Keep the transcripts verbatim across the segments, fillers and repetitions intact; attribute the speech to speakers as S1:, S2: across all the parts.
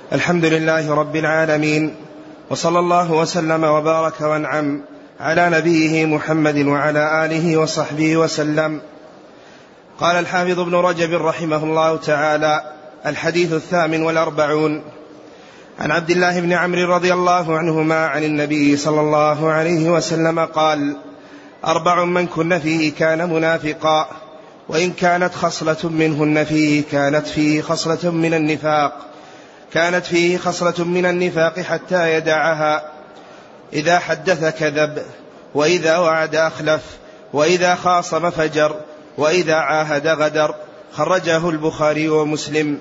S1: الحمد لله رب العالمين، وصلى الله وسلم وبارك وانعم على نبيه محمد وعلى آله وصحبه وسلم. قال الحافظ ابن رجب رحمه الله تعالى: الحديث الثامن والأربعون، عن عبد الله بن عمرو رضي الله عنهما عن النبي صلى الله عليه وسلم قال: أربع من كن فيه كان منافقا، وإن كانت خصلة منهن فيه كانت فيه خصلة من النفاق كانت فيه خصلة من النفاق حتى يدعها: إذا حدث كذب، وإذا وعد أخلف، وإذا خاصم فجر، وإذا عاهد غدر. خرجه البخاري ومسلم.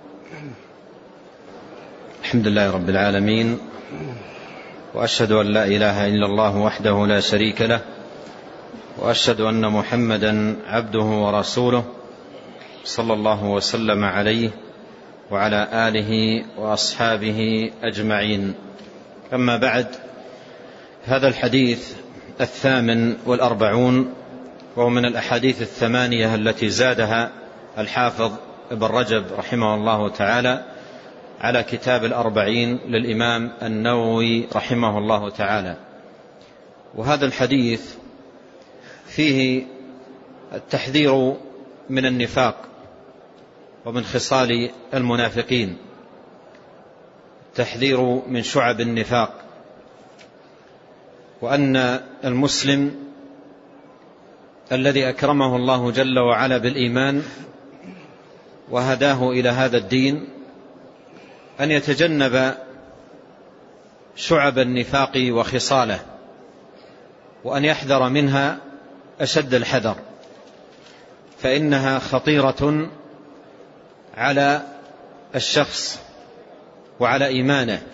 S2: الحمد لله رب العالمين، وأشهد أن لا إله إلا الله وحده لا شريك له، وأشهد أن محمدا عبده ورسوله، صلى الله وسلم عليه وعلى آله وأصحابه أجمعين. أما بعد، هذا الحديث الثامن والأربعون، وهو من الأحاديث الثمانية التي زادها الحافظ ابن رجب رحمه الله تعالى على كتاب الأربعين للإمام النووي رحمه الله تعالى. وهذا الحديث فيه التحذير من النفاق ومن خصال المنافقين، التحذير من شعب النفاق، وأن المسلم الذي أكرمه الله جل وعلا بالإيمان وهداه إلى هذا الدين أن يتجنب شعب النفاق وخصاله، وأن يحذر منها أشد الحذر، فإنها خطيرة على الشخص وعلى إيمانه.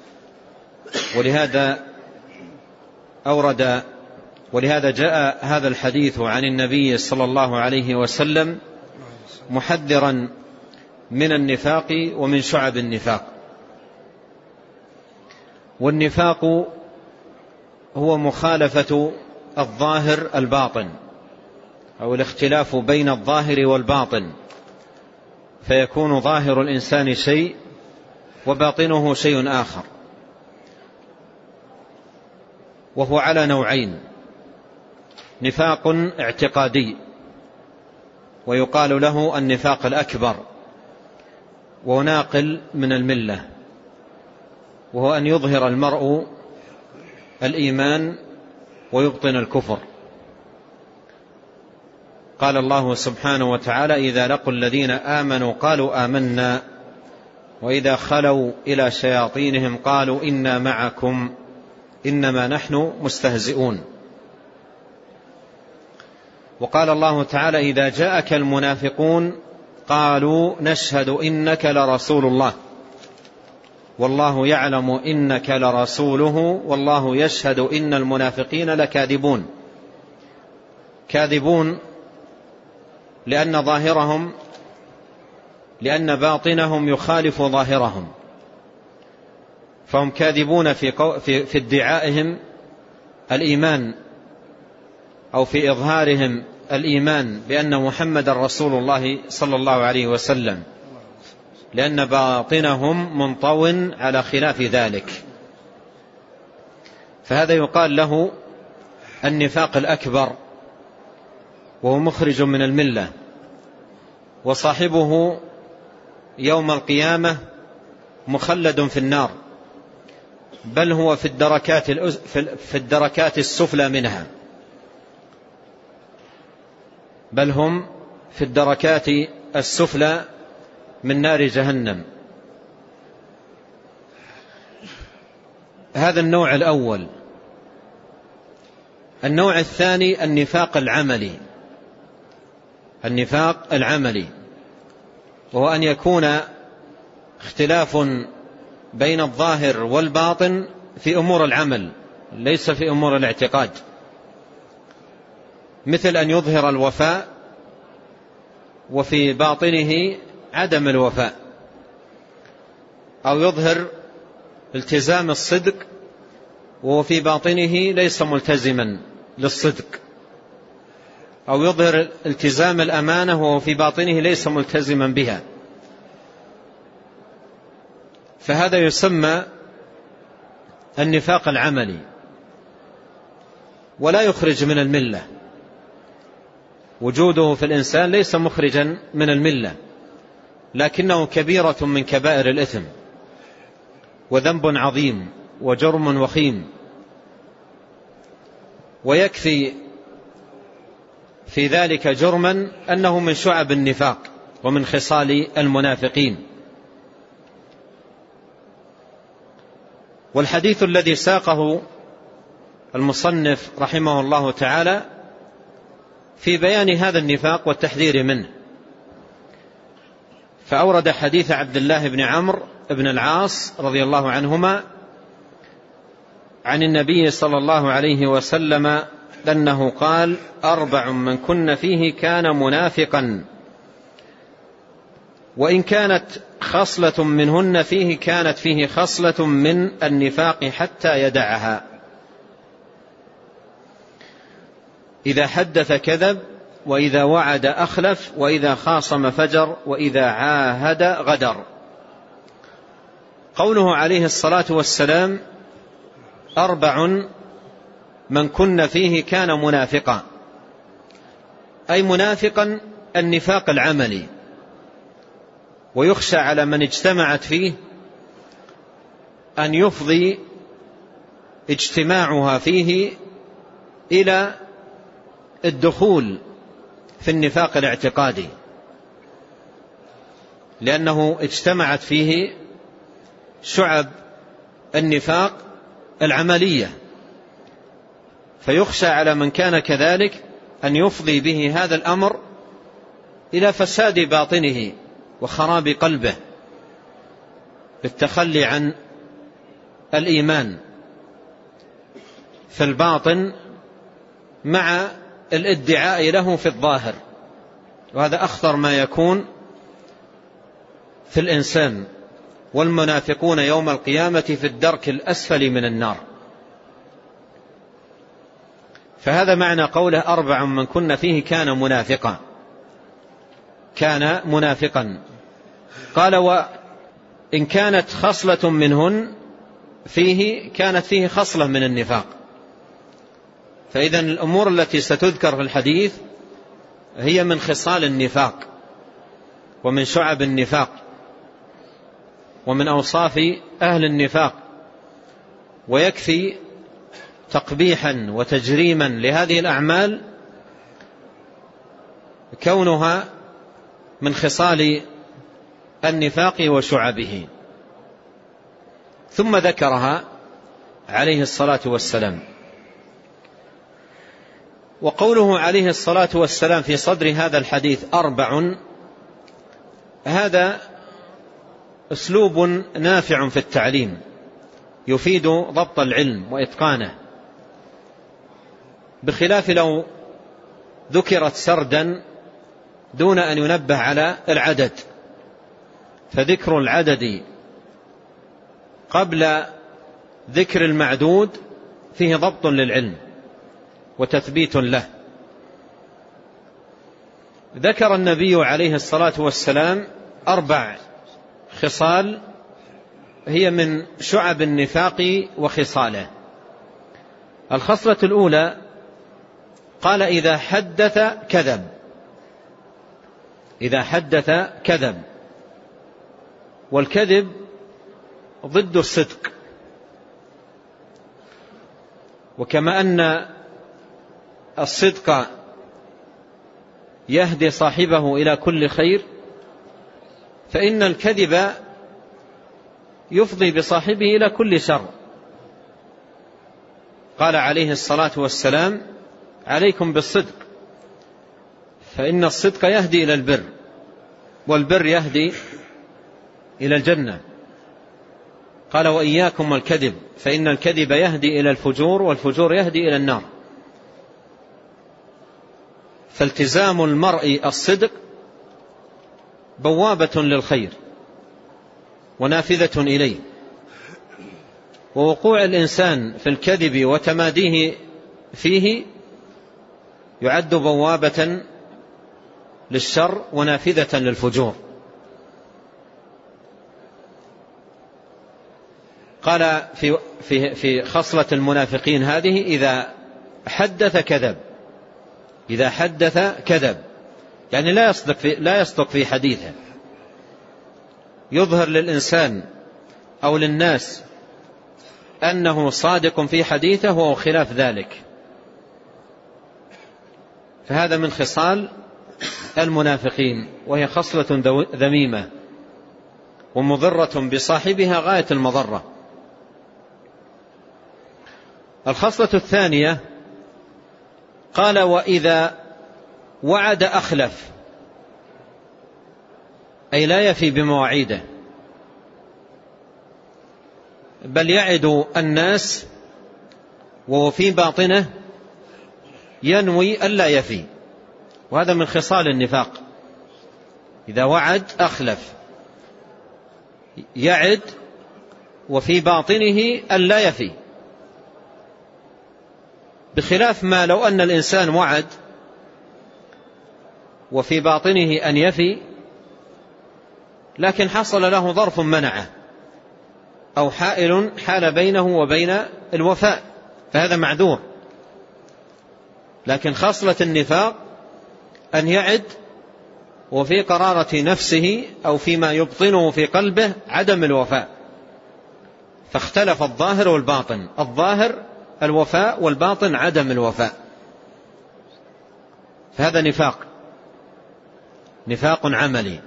S2: ولهذا أورد ولهذا جاء هذا الحديث عن النبي صلى الله عليه وسلم محذرا من النفاق ومن شعب النفاق. والنفاق هو مخالفة الظاهر الباطن، أو الاختلاف بين الظاهر والباطن، فيكون ظاهر الإنسان شيء وباطنه شيء آخر، وهو على نوعين: نفاق اعتقادي، ويقال له النفاق الأكبر، وهو ناقل من الملة، وهو أن يظهر المرء الإيمان ويبطن الكفر. قال الله سبحانه وتعالى: إذا لقوا الذين آمنوا قالوا آمنا، وإذا خلوا إلى شياطينهم قالوا إنا معكم إنما نحن مستهزئون. وقال الله تعالى: إذا جاءك المنافقون قالوا نشهد إنك لرسول الله والله يعلم إنك لرسوله والله يشهد إن المنافقين لكاذبون. كاذبون لأن ظاهرهم لأن باطنهم يخالف ظاهرهم، فهم كاذبون في في في ادعائهم الإيمان، أو في إظهارهم الإيمان بأن محمد رسول الله صلى الله عليه وسلم، لأن باطنهم منطو على خلاف ذلك. فهذا يقال له النفاق الأكبر، وهو مخرج من الملة، وصاحبه يوم القيامة مخلد في النار، بل هو في الدركات في الدركات السفلى منها بل هم في الدركات السفلى من نار جهنم. هذا النوع الأول. النوع الثاني النفاق العملي النفاق العملي وهو أن يكون اختلاف بين الظاهر والباطن في أمور العمل، ليس في أمور الاعتقاد، مثل أن يظهر الوفاء وفي باطنه عدم الوفاء، أو يظهر التزام الصدق وفي باطنه ليس ملتزما للصدق، أو يظهر التزام الأمانة وهو في باطنه ليس ملتزما بها. فهذا يسمى النفاق العملي ولا يخرج من الملة، وجوده في الإنسان ليس مخرجا من الملة، لكنه كبيرة من كبائر الإثم وذنب عظيم وجرم وخيم، ويكفي في ذلك جرما أنه من شعب النفاق ومن خصال المنافقين. والحديث الذي ساقه المصنف رحمه الله تعالى في بيان هذا النفاق والتحذير منه، فأورد حديث عبد الله بن عمرو بن العاص رضي الله عنهما عن النبي صلى الله عليه وسلم أنه قال: أربع من كن فيه كان منافقا، وإن كانت خصلة منهن فيه كانت فيه خصلة من النفاق حتى يدعها: إذا حدث كذب، وإذا وعد أخلف، وإذا خاصم فجر، وإذا عاهد غدر. قوله عليه الصلاة والسلام: أربع من كن فيه كان منافقا، أي منافقا النفاق العملي، ويخشى على من اجتمعت فيه أن يفضي اجتماعها فيه إلى الدخول في النفاق الاعتقادي، لأنه اجتمعت فيه شعب النفاق العملية، فيخشى على من كان كذلك أن يفضي به هذا الأمر إلى فساد باطنه وخراب قلبه بالتخلي عن الإيمان في الباطن مع الادعاء له في الظاهر، وهذا أخطر ما يكون في الإنسان. والمنافقون يوم القيامة في الدرك الأسفل من النار. فهذا معنى قوله: أربع من كن فيه كان منافقا، كان منافقا. قال: وإن كانت خصلة منهن فيه كانت فيه خصلة من النفاق. فإذا الأمور التي ستذكر في الحديث هي من خصال النفاق ومن شعب النفاق ومن أوصاف أهل النفاق، ويكفي تقبيحا وتجريما لهذه الأعمال كونها من خصال النفاق وشعبه. ثم ذكرها عليه الصلاة والسلام. وقوله عليه الصلاة والسلام في صدر هذا الحديث: أربع، هذا أسلوب نافع في التعليم يفيد ضبط العلم وإتقانه، بخلاف لو ذكرت سردا دون أن ينبه على العدد، فذكر العدد قبل ذكر المعدود فيه ضبط للعلم وتثبيت له. ذكر النبي عليه الصلاة والسلام أربع خصال هي من شعب النفاق وخصاله. الخصلة الأولى قال: إذا حدث كذب. إذا حدث كذب، والكذب ضد الصدق، وكما أن الصدق يهدي صاحبه إلى كل خير، فإن الكذب يفضي بصاحبه إلى كل شر. قال عليه الصلاة والسلام: عليكم بالصدق، فإن الصدق يهدي إلى البر، والبر يهدي إلى الجنة. قال: وإياكم والكذب، فإن الكذب يهدي إلى الفجور، والفجور يهدي إلى النار. فالتزام المرء الصدق بوابة للخير ونافذة إليه، ووقوع الإنسان في الكذب وتماديه فيه يعد بوابة للشر ونافذة للفجور. قال في, في, في خصلة المنافقين هذه: إذا حدث كذب. إذا حدث كذب يعني لا يصدق في, لا يصدق في حديثه، يظهر للإنسان أو للناس أنه صادق في حديثه وهو خلاف ذلك. فهذا من خصال المنافقين، وهي خصلة ذميمة ومضرة بصاحبها غاية المضرة. الخصلة الثانية قال: وإذا وعد أخلف، أي لا يفي بمواعيده، بل يعد الناس وهو في باطنه ينوي ألا يفي، وهذا من خصال النفاق. إذا وعد أخلف، يعد وفي باطنه ألا يفي، بخلاف ما لو أن الإنسان وعد وفي باطنه أن يفي، لكن حصل له ظرف منعه أو حائل حال بينه وبين الوفاء، فهذا معذور. لكن خصلة النفاق أن يعد وفي قرارة نفسه أو فيما يبطنه في قلبه عدم الوفاء، فاختلف الظاهر والباطن. الظاهر الوفاء والباطن عدم الوفاء، فهذا نفاق، نفاق عملي.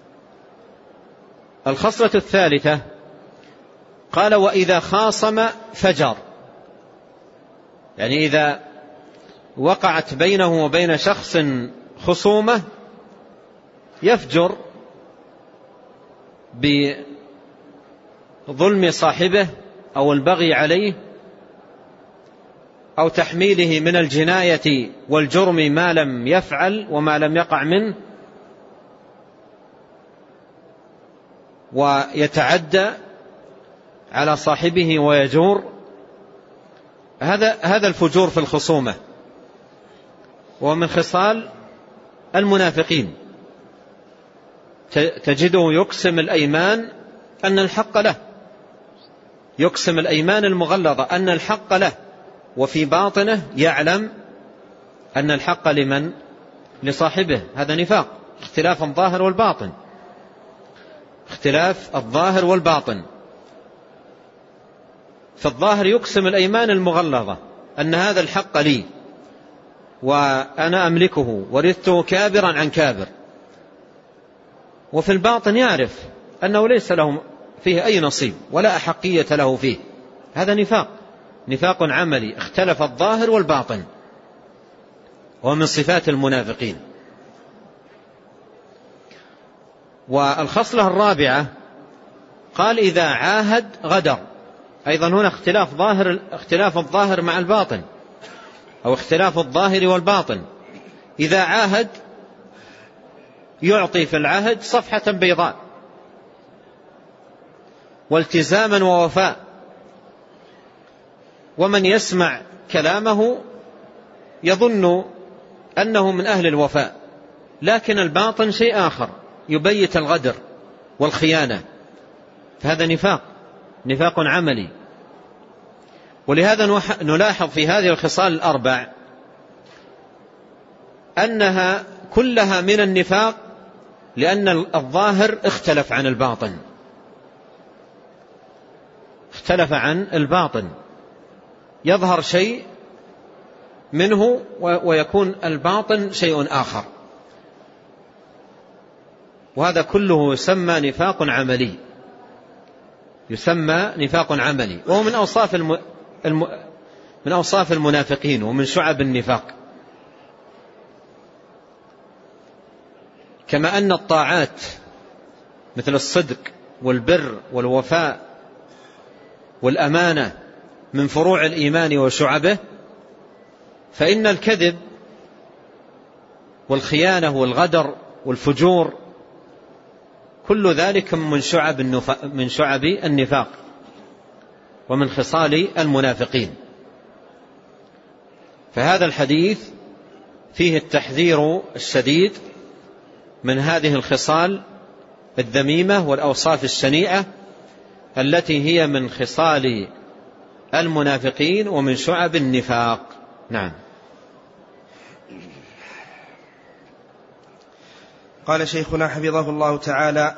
S2: الخصلة الثالثة قال: وإذا خاصم فجر، يعني إذا وقعت بينه وبين شخص خصومة يفجر بظلم صاحبه أو البغي عليه أو تحميله من الجناية والجرم ما لم يفعل وما لم يقع منه، ويتعدى على صاحبه ويجور، هذا هذا الفجور في الخصومة، ومن خصال المنافقين. تجده يقسم الأيمان أن الحق له، يقسم الأيمان المغلظة أن الحق له، وفي باطنه يعلم أن الحق لمن؟ لصاحبه. هذا نفاق، اختلاف الظاهر والباطن، اختلاف الظاهر والباطن. فالظاهر يقسم الأيمان المغلظة أن هذا الحق لي وأنا أملكه ورثته كابرا عن كابر، وفي الباطن يعرف أنه ليس له فيه أي نصيب ولا أحقية له فيه. هذا نفاق، نفاق عملي، اختلف الظاهر والباطن، ومن صفات المنافقين. والخصلة الرابعة قال: إذا عاهد غدر. أيضا هنا اختلاف ظاهر، اختلاف الظاهر مع الباطن، أو اختلاف الظاهر والباطن. إذا عاهد يعطي في العهد صفحة بيضاء والتزاما ووفاء، ومن يسمع كلامه يظن أنه من أهل الوفاء، لكن الباطن شيء آخر، يبيت الغدر والخيانة، فهذا نفاق، نفاق عملي. ولهذا نلاحظ في هذه الخصال الأربع أنها كلها من النفاق، لأن الظاهر اختلف عن الباطن، اختلف عن الباطن، يظهر شيء منه ويكون الباطن شيء آخر، وهذا كله يسمى نفاق عملي، يسمى نفاق عملي، وهو من أوصاف الم... الم... من أوصاف المنافقين ومن شعب النفاق. كما أن الطاعات مثل الصدق والبر والوفاء والأمانة من فروع الإيمان وشعبه، فإن الكذب والخيانة والغدر والفجور كل ذلك من شعب من شعب النفاق ومن خصال المنافقين. فهذا الحديث فيه التحذير الشديد من هذه الخصال الذميمة والأوصاف الشنيعة التي هي من خصال المنافقين ومن شعب النفاق. نعم.
S1: قال شيخنا حفظه الله تعالى: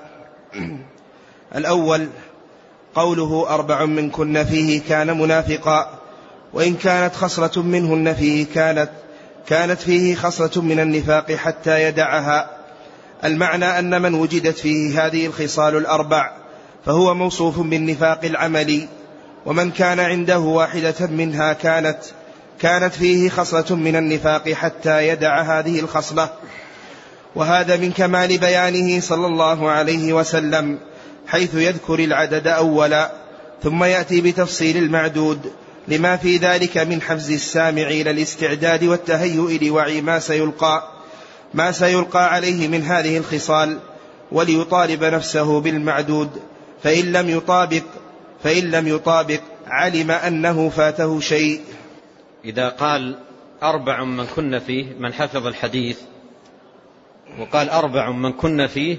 S1: الأول قوله أربع من كن فيه كان منافقا، وإن كانت خصلة منهن فيه كانت كانت فيه خصلة من النفاق حتى يدعها. المعنى أن من وجدت فيه هذه الخصال الأربع فهو موصوف بالنفاق العملي، ومن كان عنده واحدة منها كانت كانت فيه خصلة من النفاق حتى يدع هذه الخصلة. وهذا من كمال بيانه صلى الله عليه وسلم، حيث يذكر العدد أولا ثم يأتي بتفصيل المعدود، لما في ذلك من حفز السامع إلى الاستعداد والتهيؤ لوعي ما سيلقى ما سيلقى عليه من هذه الخصال، وليطالب نفسه بالمعدود، فإن لم يطابق فإن لم يطابق علم أنه فاته شيء.
S2: إذا قال أربع من كن فيه، من حفظ الحديث وقال أربع من كن فيه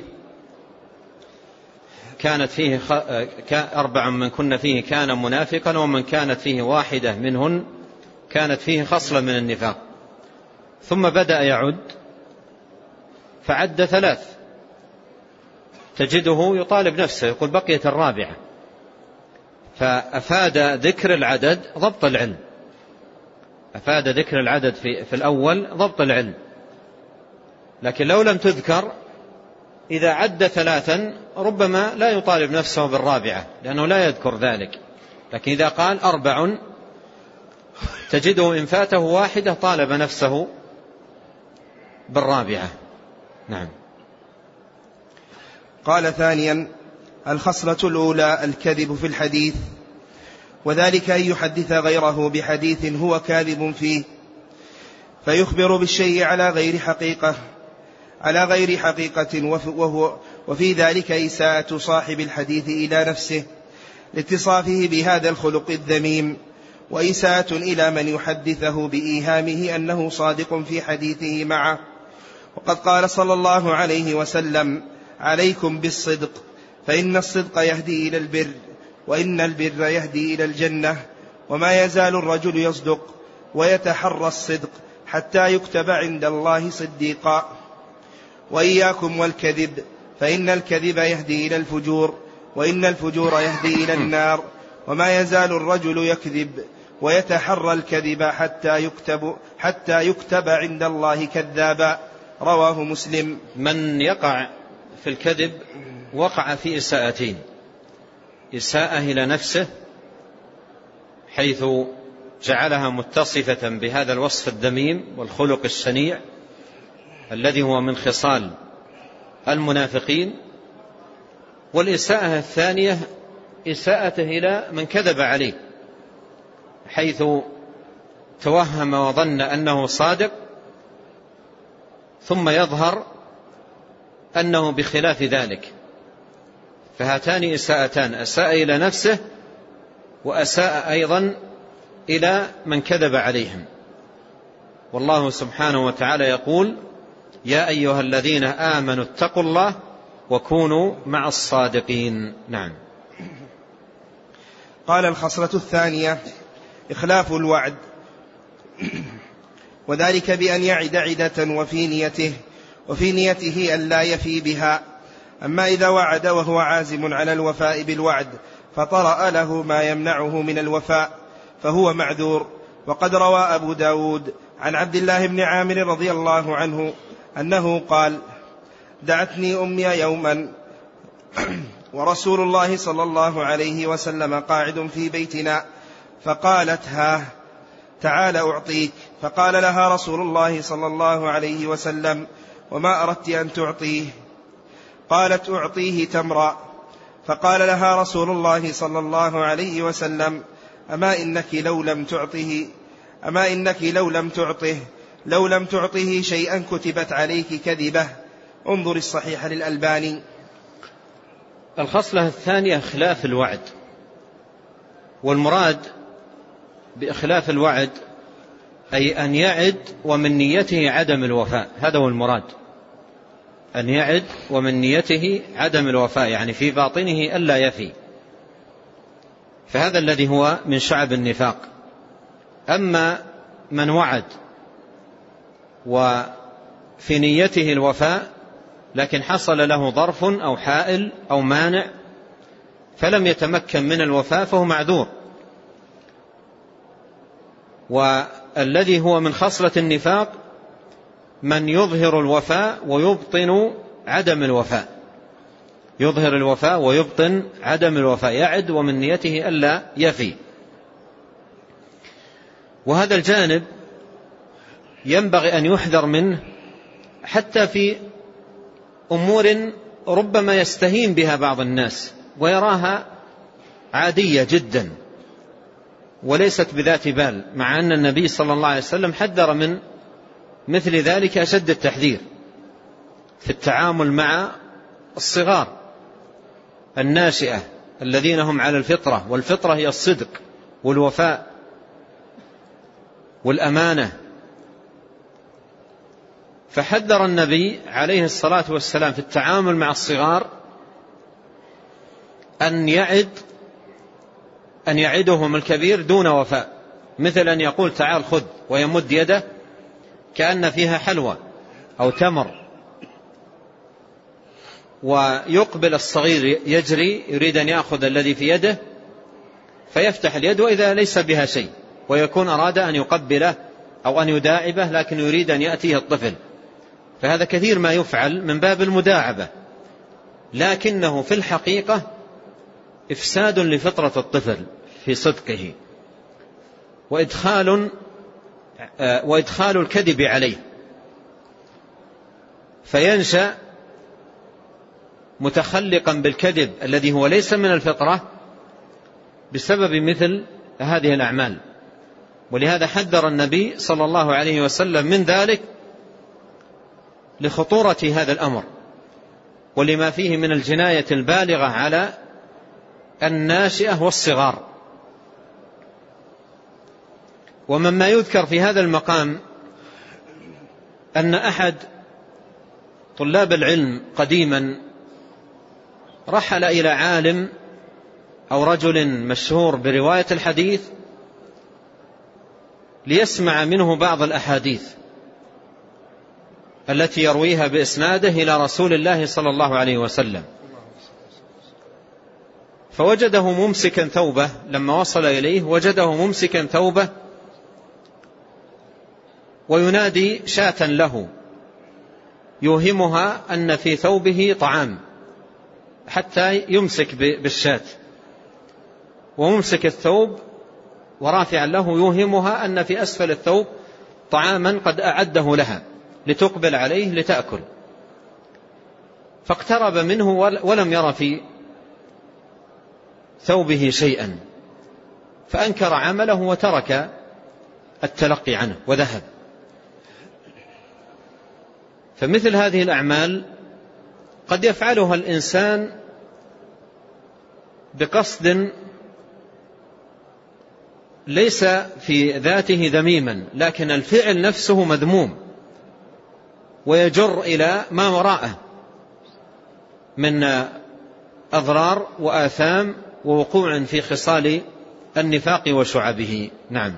S2: كانت فيه خ... أربع من كن فيه كان منافقا، ومن كانت فيه واحدة منهن كانت فيه خصلة من النفاق، ثم بدأ يعد فعد ثلاث، تجده يطالب نفسه يقول بقيت الرابعة، فأفاد ذكر العدد ضبط العلم، أفاد ذكر العدد في, في الأول ضبط العلم. لكن لو لم تذكر إذا عد ثلاثا ربما لا يطالب نفسه بالرابعة لأنه لا يذكر ذلك، لكن إذا قال أربع تجده إن فاته واحدة طالب نفسه بالرابعة. نعم.
S1: قال ثانيا: الخصلة الأولى الكذب في الحديث، وذلك أن يحدث غيره بحديث هو كاذب فيه، فيخبر بالشيء على غير حقيقة على غير حقيقة وهو وفي ذلك إساءة صاحب الحديث إلى نفسه لاتصافه بهذا الخلق الذميم، وإساءة إلى من يحدثه بإيهامه أنه صادق في حديثه معه. وقد قال صلى الله عليه وسلم: عليكم بالصدق، فإن الصدق يهدي إلى البر، وإن البر يهدي إلى الجنة، وما يزال الرجل يصدق ويتحرى الصدق حتى يكتب عند الله صديقا. وإياكم والكذب، فإن الكذب يهدي إلى الفجور، وإن الفجور يهدي إلى النار، وما يزال الرجل يكذب ويتحرى الكذب حتى يكتب, حتى يكتب عند الله كذابا. رواه مسلم.
S2: من يقع في الكذب وقع في إساءتين: إساءة إلى نفسه حيث جعلها متصفة بهذا الوصف الذميم والخلق الشنيع الذي هو من خصال المنافقين، والإساءة الثانية إساءته إلى من كذب عليه حيث توهم وظن أنه صادق ثم يظهر أنه بخلاف ذلك. فهاتان إساءتان: أساء إلى نفسه وأساء أيضا إلى من كذب عليهم. والله سبحانه وتعالى يقول: يا أيها الذين آمنوا اتقوا الله وكونوا مع الصادقين. نعم.
S1: قال: الخصلة الثانية إخلاف الوعد، وذلك بأن يعد عدة وفي نيته وفي نيته أن لا يفي بها. أما إذا وعد وهو عازم على الوفاء بالوعد فطرأ له ما يمنعه من الوفاء فهو معذور. وقد روى أبو داود عن عبد الله بن عامر رضي الله عنه أنه قال: دعتني أمي يوما ورسول الله صلى الله عليه وسلم قاعد في بيتنا، فقالت: ها تعال أعطيك. فقال لها رسول الله صلى الله عليه وسلم: وما أردت أن تعطيه؟ قالت: أعطيه تمرا. فقال لها رسول الله صلى الله عليه وسلم: أما إنك لو لم تعطه أما إنك لو لم تعطه لو لم تعطه شيئا كتبت عليك كذبة. انظر الصحيح للألباني.
S2: الخصلة الثانية خلاف الوعد، والمراد بإخلاف الوعد أي أن يعد ومن نيته عدم الوفاء، هذا هو المراد، أن يعد ومن نيته عدم الوفاء، يعني في باطنه ألا يفي. فهذا الذي هو من شعب النفاق. أما من وعد وفي نيته الوفاء لكن حصل له ظرف أو حائل أو مانع فلم يتمكن من الوفاء فهو معذور. والذي هو من خصلة النفاق من يظهر الوفاء ويبطن عدم الوفاء، يظهر الوفاء ويبطن عدم الوفاء، يعد ومن نيته ألا يفي. وهذا الجانب ينبغي أن يحذر منه حتى في أمور ربما يستهين بها بعض الناس ويراها عادية جدا وليست بذات بال، مع أن النبي صلى الله عليه وسلم حذر من مثل ذلك أشد التحذير في التعامل مع الصغار الناشئة الذين هم على الفطرة، والفطرة هي الصدق والوفاء والأمانة. فحذر النبي عليه الصلاة والسلام في التعامل مع الصغار أن يعد أن يعدهم الكبير دون وفاء، مثل أن يقول تعال خذ ويمد يده كأن فيها حلوى أو تمر، ويقبل الصغير يجري يريد أن يأخذ الذي في يده فيفتح اليد وإذا ليس بها شيء، ويكون أراد أن يقبله أو أن يداعبه لكن يريد أن يأتيه الطفل. فهذا كثير ما يفعل من باب المداعبة، لكنه في الحقيقة إفساد لفطرة الطفل في صدقه وإدخال وإدخال الكذب عليه، فينشأ متخلقا بالكذب الذي هو ليس من الفطرة بسبب مثل هذه الأعمال. ولهذا حذر النبي صلى الله عليه وسلم من ذلك لخطورة هذا الأمر ولما فيه من الجناية البالغة على الناشئة والصغار. ومما يذكر في هذا المقام أن أحد طلاب العلم قديما رحل إلى عالم أو رجل مشهور برواية الحديث ليسمع منه بعض الأحاديث التي يرويها بإسناده إلى رسول الله صلى الله عليه وسلم، فوجده ممسكا ثوبه. لما وصل إليه وجده ممسكا ثوبه وينادي شاة له يوهمها أن في ثوبه طعام حتى يمسك بالشاة، وممسك الثوب ورافعا له يوهمها أن في أسفل الثوب طعاما قد أعده لها لتقبل عليه لتأكل. فاقترب منه ولم ير في ثوبه شيئا، فأنكر عمله وترك التلقي عنه وذهب. فمثل هذه الأعمال قد يفعلها الإنسان بقصد ليس في ذاته ذميما، لكن الفعل نفسه مذموم ويجر إلى ما وراءه من أضرار وآثام ووقوع في خصال النفاق وشعبه. نعم.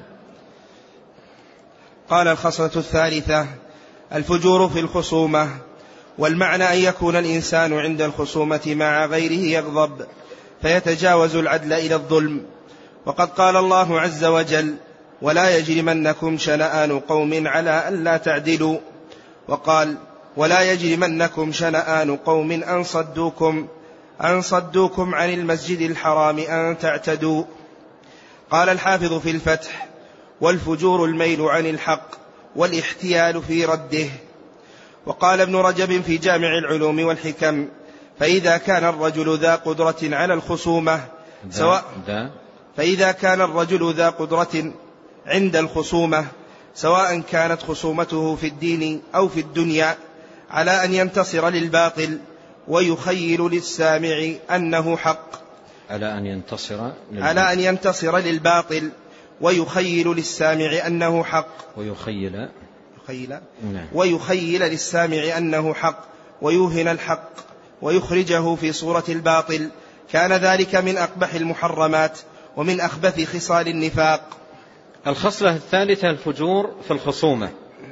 S1: قال الخصلة الثالثة الفجور في الخصومة، والمعنى أن يكون الإنسان عند الخصومة مع غيره يغضب فيتجاوز العدل إلى الظلم. وقد قال الله عز وجل ولا يجرمنكم شنآن قوم على ألا تعدلوا، وقال ولا يجرمنكم شنآن قوم أن صدوكم أن صدوكم عن المسجد الحرام أن تعتدوا. قال الحافظ في الفتح والفجور الميل عن الحق والاحتيال في رده. وقال ابن رجب في جامع العلوم والحكم فإذا كان الرجل ذا قدرة على الخصومة سواء فإذا كان الرجل ذا قدرة عند الخصومة سواء كانت خصومته في الدين أو في الدنيا على أن ينتصر للباطل ويخيل للسامع أنه حق
S2: على أن ينتصر
S1: على أن ينتصر للباطل ويخيل للسامع أنه حق
S2: ويخيل
S1: يخيل ويخيل للسامع أنه حق ويوهن الحق ويخرجه في صورة الباطل، كان ذلك من أقبح المحرمات ومن أخبث خصال النفاق.
S2: الخصلة الثالثة الفجور في الخصومة.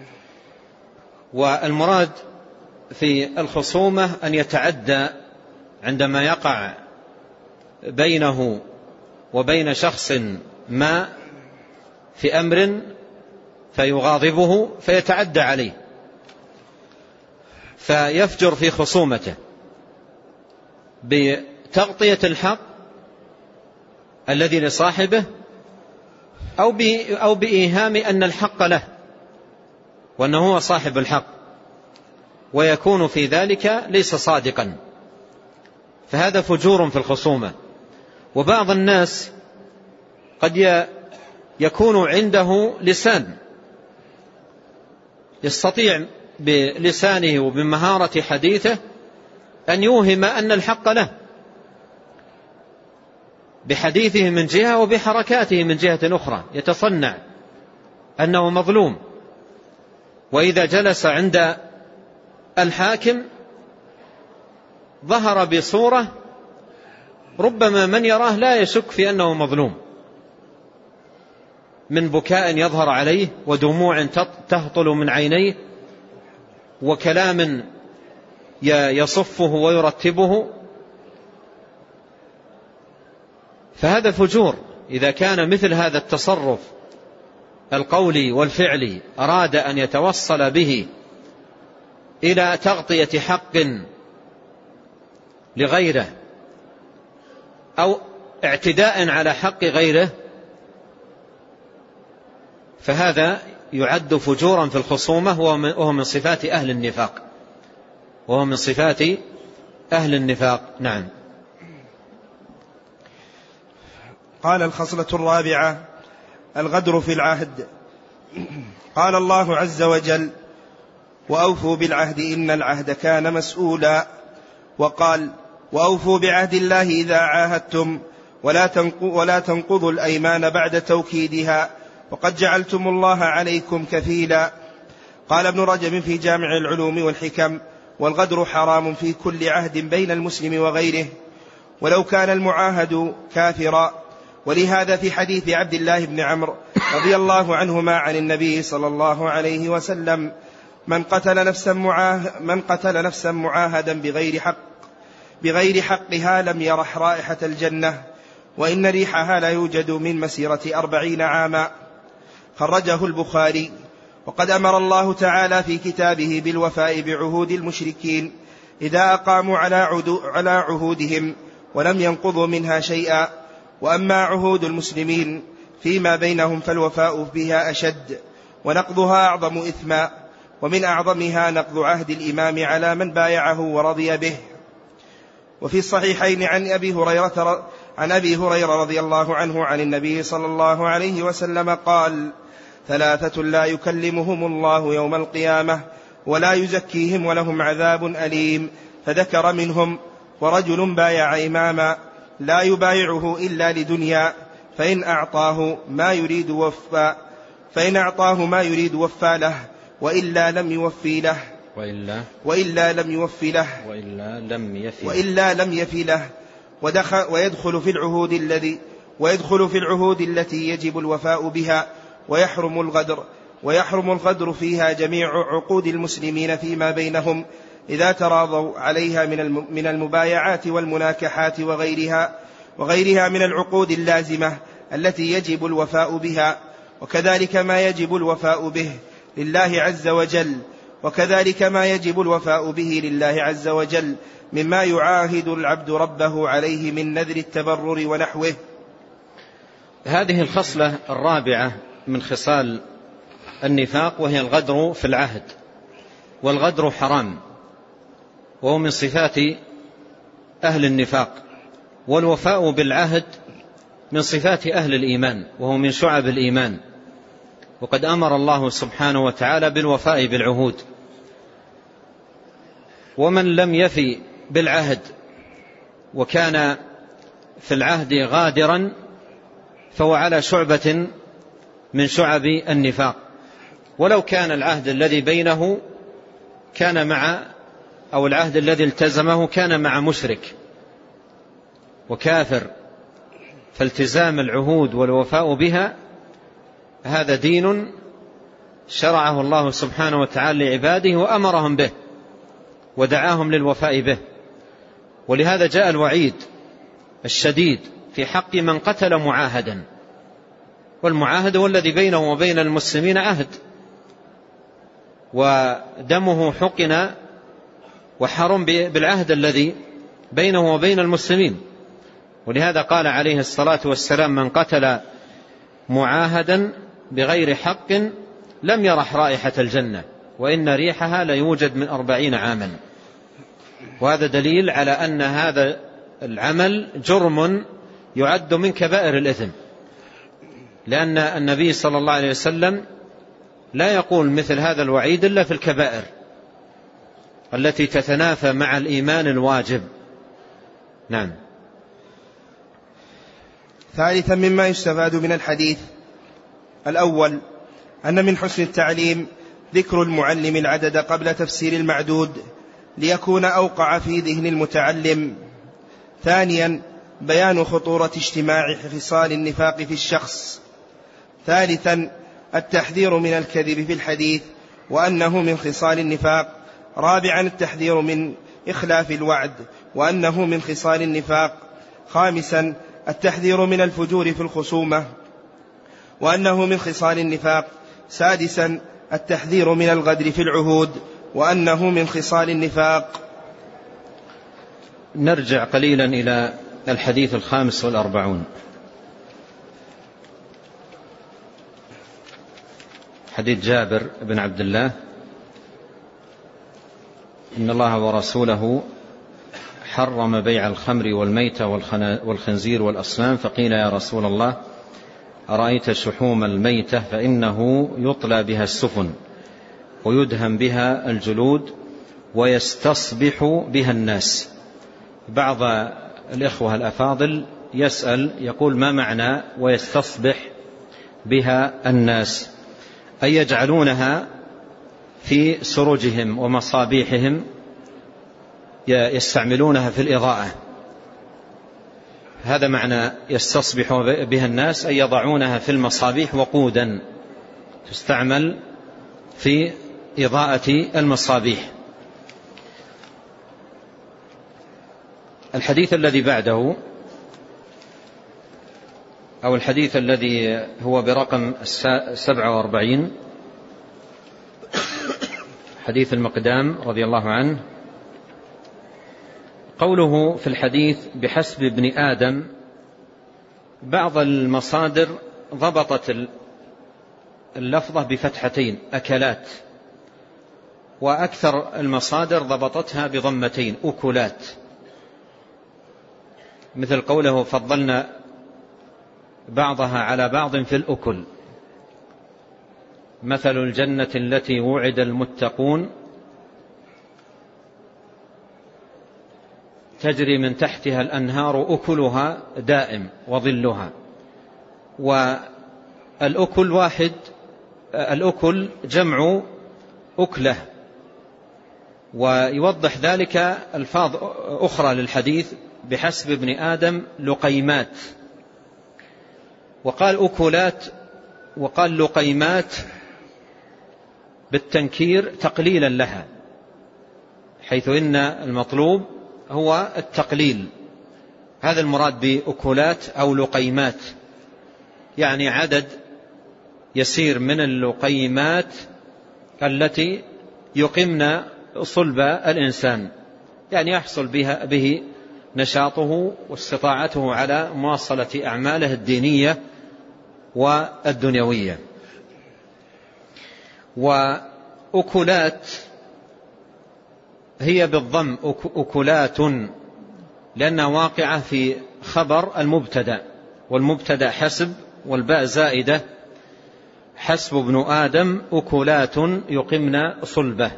S2: والمراد في الخصومة أن يتعدى عندما يقع بينه وبين شخص ما في أمر فيغاضبه فيتعدى عليه فيفجر في خصومته بتغطية الحق الذي لصاحبه أو بإيهام أن الحق له وأنه هو صاحب الحق، ويكون في ذلك ليس صادقا، فهذا فجور في الخصومة. وبعض الناس قد يكون عنده لسان يستطيع بلسانه وبمهارة حديثه أن يوهم أن الحق له بحديثه من جهة وبحركاته من جهة أخرى، يتصنع أنه مظلوم، وإذا جلس عند الحاكم ظهر بصورة ربما من يراه لا يشك في أنه مظلوم، من بكاء يظهر عليه ودموع تهطل من عينيه وكلام يصفه ويرتبه، فهذا فجور. إذا كان مثل هذا التصرف القولي والفعلي أراد أن يتوصل به إلى تغطية حق لغيره أو اعتداء على حق غيره، فهذا يعد فجورا في الخصومة، وهو من صفات أهل النفاق وهو من صفات أهل النفاق. نعم.
S1: قال الخصلة الرابعة الغدر في العهد. قال الله عز وجل: وأوفوا بالعهد إن العهد كان مسؤولا. وقال: وأوفوا بعهد الله إذا عاهدتم ولا تنقضوا الأيمان بعد توكيدها وقد جعلتم الله عليكم كفيلا. قال ابن رجب في جامع العلوم والحكم: والغدر حرام في كل عهد بين المسلم وغيره ولو كان المعاهد كافرا. ولهذا في حديث عبد الله بن عمرو رضي الله عنهما عن النبي صلى الله عليه وسلم: من قتل نفسا معاه من قتل نفسا معاهدا بغير حق بغير حقها لم يرح رائحة الجنة وإن ريحها لا يوجد من مسيرة أربعين عاما. خرجه البخاري. وقد أمر الله تعالى في كتابه بالوفاء بعهود المشركين إذا أقاموا على عهودهم ولم ينقضوا منها شيئا. وأما عهود المسلمين فيما بينهم فالوفاء بها أشد ونقضها أعظم إثما، ومن أعظمها نقض عهد الإمام على من بايعه ورضي به. وفي الصحيحين عن أبي هريرة عن أبي هريرة رضي الله عنه عن النبي صلى الله عليه وسلم قال: ثلاثة لا يكلمهم الله يوم القيامة ولا يزكيهم ولهم عذاب أليم. فذكر منهم: ورجل بايع إماما لا يبايعه إلا لدنيا فإن أعطاه ما يريد وفى فإن أعطاه ما يريد وفى له وإلا لم يوفي له
S2: وإلا,
S1: وإلا لم يوفي له
S2: وإلا لم يفي
S1: وإلا لم يفي له ودخل ويدخل في العهود الذي ويدخل في العهود التي يجب الوفاء بها ويحرم الغدر ويحرم الغدر فيها جميع عقود المسلمين فيما بينهم إذا تراضوا عليها من المبايعات والمناكحات وغيرها وغيرها من العقود اللازمة التي يجب الوفاء بها، وكذلك ما يجب الوفاء به لله عز وجل وكذلك ما يجب الوفاء به لله عز وجل مما يعاهد العبد ربه عليه من نذر التبرر ونحوه.
S2: هذه الخصلة الرابعة من خصال النفاق وهي الغدر في العهد. والغدر حرام وهو من صفات أهل النفاق، والوفاء بالعهد من صفات أهل الإيمان وهو من شعب الإيمان. وقد أمر الله سبحانه وتعالى بالوفاء بالعهود. ومن لم يفي بالعهد وكان في العهد غادرا فهو على شعبة من شعب النفاق، ولو كان العهد الذي بينه كان مع أو العهد الذي التزمه كان مع مشرك وكافر، فالتزام العهود والوفاء بها هذا دين شرعه الله سبحانه وتعالى لعباده وأمرهم به ودعاهم للوفاء به. ولهذا جاء الوعيد الشديد في حق من قتل معاهدا، والمعاهد هو الذي بينه وبين المسلمين عهد ودمه حقن وحرم بالعهد الذي بينه وبين المسلمين. ولهذا قال عليه الصلاة والسلام: من قتل معاهدا بغير حق لم يرح رائحة الجنة وإن ريحها ليوجد من أربعين عاما. وهذا دليل على أن هذا العمل جرم يعد من كبائر الإثم، لأن النبي صلى الله عليه وسلم لا يقول مثل هذا الوعيد إلا في الكبائر التي تتنافى مع الإيمان الواجب. نعم.
S1: ثالثا مما يستفاد من الحديث: الأول أن من حسن التعليم ذكر المعلم العدد قبل تفسير المعدود ليكون أوقع في ذهن المتعلم. ثانيا بيان خطورة اجتماع خصال النفاق في الشخص. ثالثا التحذير من الكذب في الحديث وأنه من خصال النفاق. رابعا التحذير من إخلاف الوعد وأنه من خصال النفاق. خامسا التحذير من الفجور في الخصومة وأنه من خصال النفاق. سادسا التحذير من الغدر في العهود وأنه من خصال النفاق.
S2: نرجع قليلا إلى الحديث الخامس والأربعون، حديث جابر بن عبد الله: إن الله ورسوله حرم بيع الخمر والميتة والخنزير والأصنام. فقيل: يا رسول الله، أرأيت شحوم الميتة فإنه يطلى بها السفن ويدهم بها الجلود ويستصبح بها الناس. بعض الإخوة الأفاضل يسأل يقول: ما معنى ويستصبح بها الناس؟ أي يجعلونها في سروجهم ومصابيحهم، يستعملونها في الإضاءة. هذا معنى يستصبح بها الناس، أي يضعونها في المصابيح وقودا تستعمل في إضاءة المصابيح. الحديث الذي بعده أو الحديث الذي هو برقم سبعة وأربعين، حديث المقدام رضي الله عنه، قوله في الحديث: بحسب ابن آدم. بعض المصادر ضبطت اللفظة بفتحتين أكلات، وأكثر المصادر ضبطتها بضمتين أكلات، مثل قوله: فضلنا بعضها على بعض في الأكل. مثل الجنة التي وعد المتقون تجري من تحتها الأنهار أكلها دائم وظلها. والأكل واحد، الأكل جمع أكله. ويوضح ذلك ألفاظ أخرى للحديث: بحسب ابن آدم لقيمات، وقال أكلات وقال لقيمات بالتنكير تقليلا لها، حيث إن المطلوب هو التقليل. هذا المراد بأكلات أو لقيمات، يعني عدد يسير من اللقيمات التي يقمن صلب الإنسان، يعني يحصل بها به نشاطه واستطاعته على مواصلة أعماله الدينية والدنيوية. وأكلات هي بالضم أكلات، لأنها واقعة في خبر المبتدأ، والمبتدأ حسب والباء زائدة. حسب ابن آدم أكلات يقمن صلبه.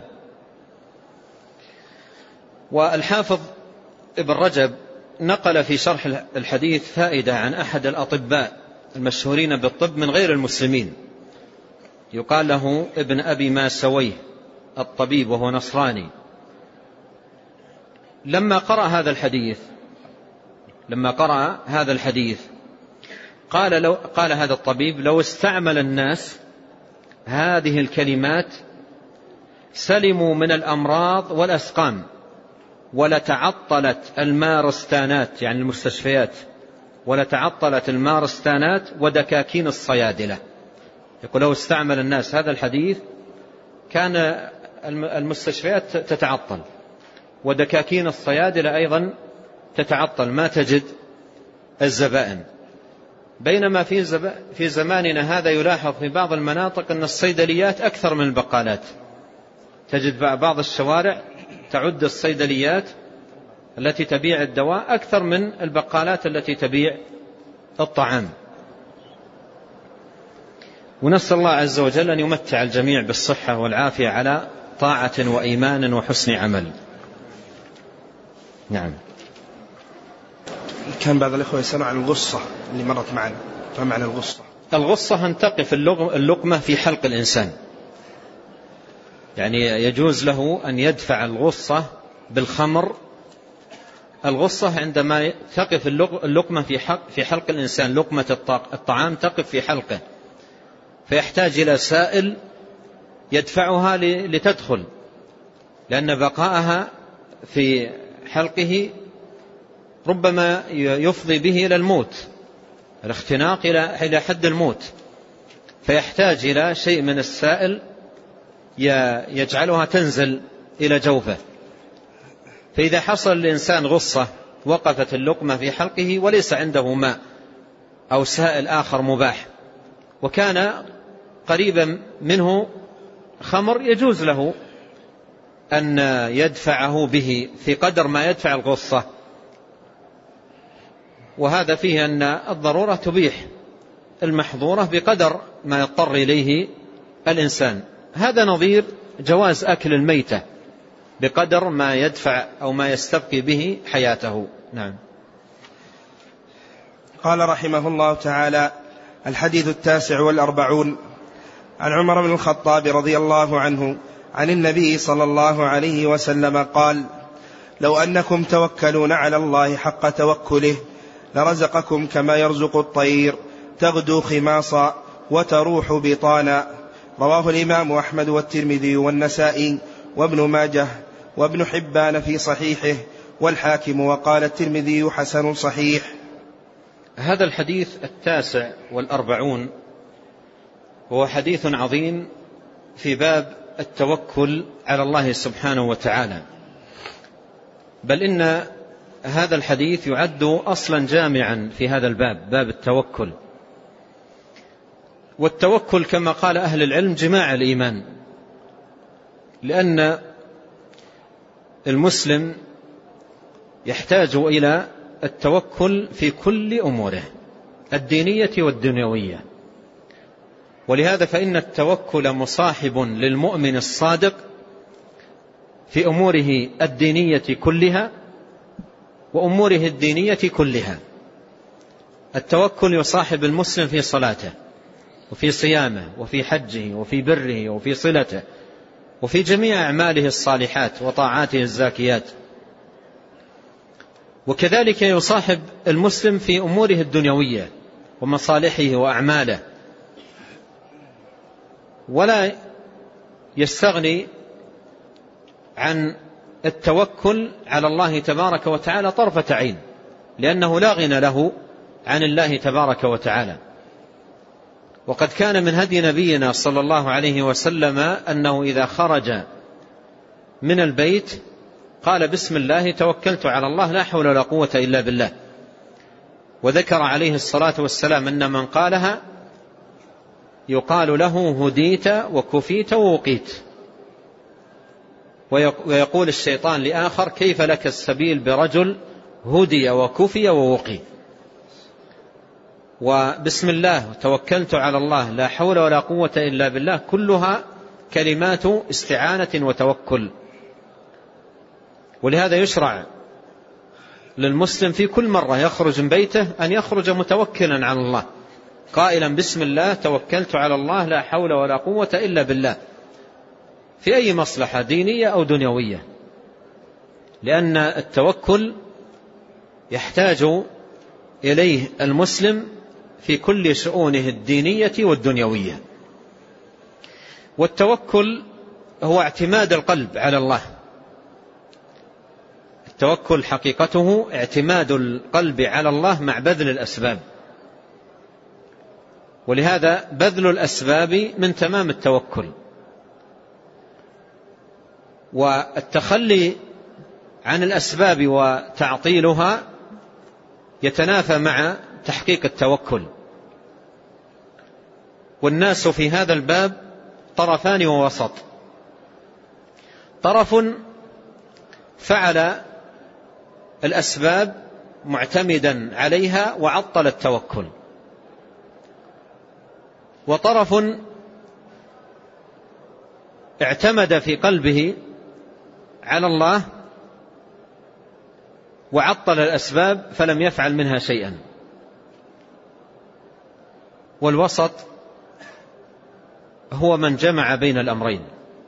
S2: والحافظ ابن رجب نقل في شرح الحديث فائدة عن أحد الأطباء المشهورين بالطب من غير المسلمين، يقال له ابن أبي ماسويه الطبيب، وهو نصراني. لما قرأ هذا الحديث لما قرأ هذا الحديث قال, لو قال هذا الطبيب: لو استعمل الناس هذه الكلمات سلموا من الأمراض والأسقام، ولتعطلت المارستانات يعني المستشفيات، ولتعطلت المارستانات ودكاكين الصيادلة. يقول لو استعمل الناس هذا الحديث كان المستشفيات تتعطل، ودكاكين الصيادلة أيضا تتعطل، ما تجد الزبائن. بينما في, في زماننا هذا يلاحظ في بعض المناطق أن الصيدليات أكثر من البقالات. تجد بعض الشوارع تعد الصيدليات التي تبيع الدواء أكثر من البقالات التي تبيع الطعام. ونسأل الله عز وجل أن يمتع الجميع بالصحة والعافية على طاعة وإيمان وحسن عمل. نعم.
S1: كان بعض الإخوة يسأل عن الغصة اللي مرت معنا، ما معنى الغصة؟
S2: الغصة أن تقف اللقمة في حلق الإنسان، يعني يجوز له أن يدفع الغصة بالخمر. الغصة عندما تقف اللقمة في حلق, في حلق الإنسان، لقمة الطعام تقف في حلقه، فيحتاج إلى سائل يدفعها لتدخل، لأن بقاءها في حلقه ربما يفضي به إلى الموت، الاختناق إلى حد الموت، فيحتاج إلى شيء من السائل يجعلها تنزل إلى جوفه. فإذا حصل الإنسان غصة وقفت اللقمة في حلقه وليس عنده ماء أو سائل آخر مباح، وكان قريبا منه خمر، يجوز له أن يدفعه به في قدر ما يدفع الغصة. وهذا فيه أن الضرورة تبيح المحظورة بقدر ما يضطر إليه الإنسان. هذا نظير جواز أكل الميتة بقدر ما يدفع أو ما يستبقي به حياته. نعم.
S1: قال رحمه الله تعالى: الحديث التاسع والأربعون. عن عمر بن الخطاب رضي الله عنه عن النبي صلى الله عليه وسلم قال: لو أنكم توكلون على الله حق توكله لرزقكم كما يرزق الطير تغدو خماصا وتروح بطانا. رواه الإمام أحمد والترمذي والنسائي وابن ماجه وابن حبان في صحيحه والحاكم، وقال الترمذي حسن صحيح.
S2: هذا الحديث التاسع والأربعون هو حديث عظيم في باب التوكل على الله سبحانه وتعالى، بل إن هذا الحديث يعد أصلا جامعا في هذا الباب، باب التوكل. والتوكل كما قال أهل العلم جماع الإيمان، لأن المسلم يحتاج إلى التوكل في كل أموره الدينية والدنيوية. ولهذا فإن التوكل مصاحب للمؤمن الصادق في أموره الدينية كلها وأموره الدينية كلها. التوكل يصاحب المسلم في صلاته وفي صيامه وفي حجه وفي بره وفي صلته وفي جميع أعماله الصالحات وطاعاته الزاكيات. وكذلك يصاحب المسلم في أموره الدنيوية ومصالحه وأعماله، ولا يستغني عن التوكل على الله تبارك وتعالى طرفة عين، لأنه لا غنى له عن الله تبارك وتعالى. وقد كان من هدي نبينا صلى الله عليه وسلم أنه إذا خرج من البيت قال: بسم الله توكلت على الله لا حول ولا قوة إلا بالله. وذكر عليه الصلاة والسلام أن من قالها يقال له هديت وكفيت ووقيت. ويقول الشيطان لآخر: كيف لك السبيل برجل هدي وكفي ووقي. وبسم الله توكلت على الله لا حول ولا قوة إلا بالله كلها كلمات استعانة وتوكل. ولهذا يشرع للمسلم في كل مرة يخرج من بيته أن يخرج متوكلا على الله قائلا: بسم الله توكلت على الله لا حول ولا قوة إلا بالله، في أي مصلحة دينية أو دنيوية. لأن التوكل يحتاج إليه المسلم في كل شؤونه الدينية والدنيوية. والتوكل هو اعتماد القلب على الله. التوكل حقيقته اعتماد القلب على الله مع بذل الأسباب، ولهذا بذل الأسباب من تمام التوكل. والتخلي عن الأسباب وتعطيلها يتنافى مع تحقيق التوكل. والناس في هذا الباب طرفان ووسط. طرف فعل الأسباب معتمدا عليها وعطل التوكل، وطرف اعتمد في قلبه على الله وعطل الأسباب فلم يفعل منها شيئا. والوسط هو من جمع بين الأمرين،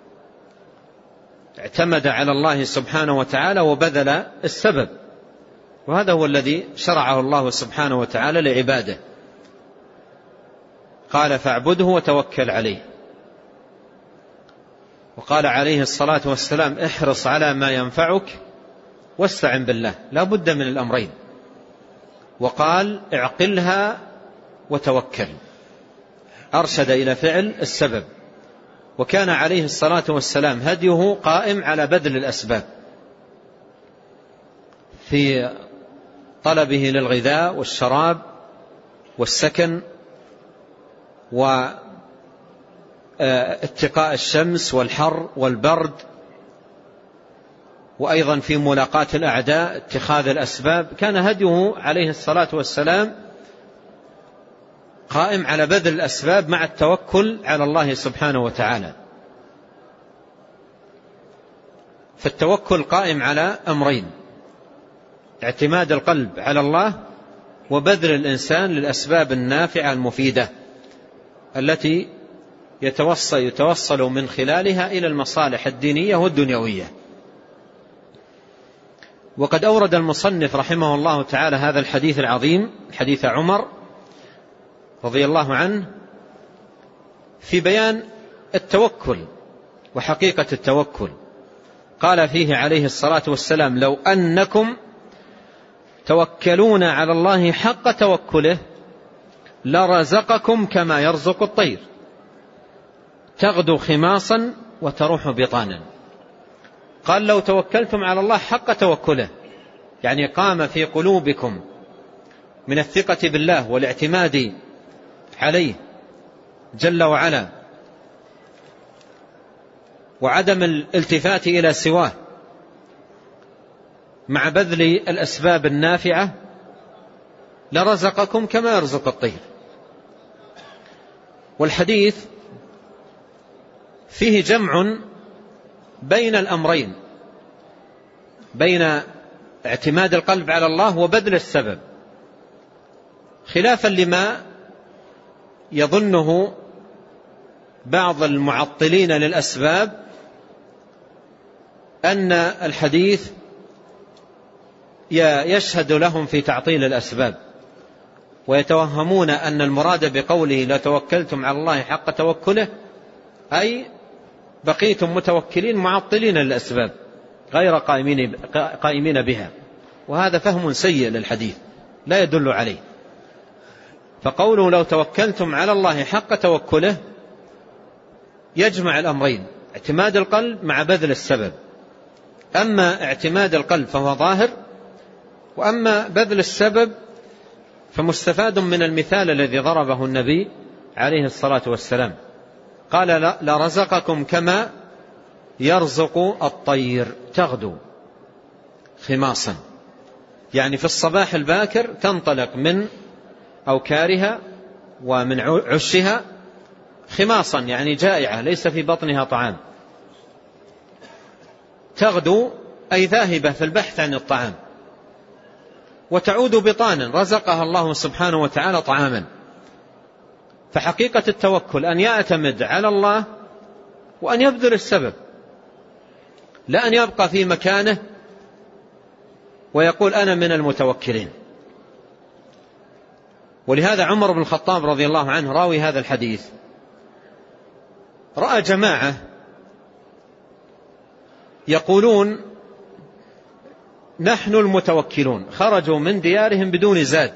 S2: اعتمد على الله سبحانه وتعالى وبذل السبب، وهذا هو الذي شرعه الله سبحانه وتعالى لعباده. قال فاعبده وتوكل عليه. وقال عليه الصلاة والسلام احرص على ما ينفعك واستعن بالله، لا بد من الأمرين. وقال اعقلها وتوكل، أرشد إلى فعل السبب. وكان عليه الصلاة والسلام هديه قائم على بذل الأسباب في طلبه للغذاء والشراب والسكن واتقاء الشمس والحر والبرد، وأيضا في ملاقاة الأعداء اتخاذ الأسباب. كان هديه عليه الصلاة والسلام قائم على بذل الأسباب مع التوكل على الله سبحانه وتعالى. فالتوكل قائم على أمرين: اعتماد القلب على الله، وبذل الإنسان للأسباب النافعة المفيدة التي يتوصل, يتوصل من خلالها إلى المصالح الدينية والدنيوية. وقد أورد المصنف رحمه الله تعالى هذا الحديث العظيم، حديث عمر رضي الله عنه، في بيان التوكل وحقيقة التوكل. قال فيه عليه الصلاة والسلام لو أنكم توكلون على الله حق توكله لرزقكم كما يرزق الطير تغدو خماصا وتروح بطانا. قال لو توكلتم على الله حق توكله، يعني قام في قلوبكم من الثقة بالله والاعتماد عليه جل وعلا وعدم الالتفات إلى سواه مع بذل الأسباب النافعة، لرزقكم كما يرزق الطير. والحديث فيه جمع بين الأمرين، بين اعتماد القلب على الله وبذل السبب، خلافا لما يظنه بعض المعطلين للأسباب أن الحديث يشهد لهم في تعطيل الأسباب، ويتوهمون أن المراد بقوله لا توكلتم على الله حق توكله أي بقيتم متوكلين معطلين للأسباب غير قائمين, قائمين بها. وهذا فهم سيء للحديث لا يدل عليه. فقوله لو توكلتم على الله حق توكله يجمع الأمرين: اعتماد القلب مع بذل السبب. أما اعتماد القلب فهو ظاهر، وأما بذل السبب فمستفاد من المثال الذي ضربه النبي عليه الصلاة والسلام. قال لرزقكم كما يرزق الطير تغدو خماصا، يعني في الصباح الباكر تنطلق من أوكارها ومن عشها خماصا، يعني جائعة ليس في بطنها طعام، تغدو أي ذاهبة في البحث عن الطعام، وتعود بطانا رزقها الله سبحانه وتعالى طعاما. فحقيقة التوكل أن يعتمد على الله وأن يبذل السبب، لا أن يبقى في مكانه ويقول أنا من المتوكلين. ولهذا عمر بن الخطاب رضي الله عنه راوي هذا الحديث رأى جماعة يقولون نحن المتوكلون، خرجوا من ديارهم بدون زاد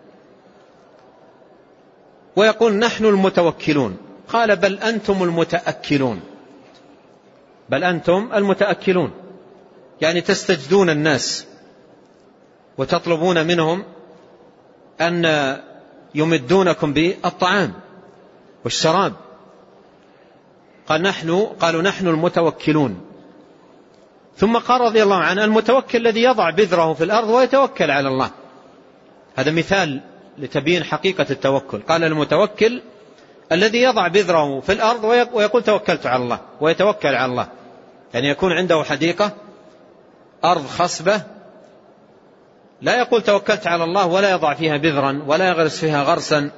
S2: ويقول نحن المتوكلون. قال بل أنتم المتأكلون، بل أنتم المتأكلون، يعني تستجدون الناس وتطلبون منهم أن يمدونكم بالطعام والشراب. قال نحن قالوا نحن المتوكلون. ثم قال رضي الله عنه المتوكل الذي يضع بذره في الأرض ويتوكل على الله. هذا مثال لتبيين حقيقة التوكل. قال المتوكل الذي يضع بذره في الأرض ويقول توكلت على الله ويتوكل على الله، يعني يكون عنده حديقة أرض خصبة لا يقول توكلت على الله ولا يضع فيها بذرا ولا يغرس فيها غرسا،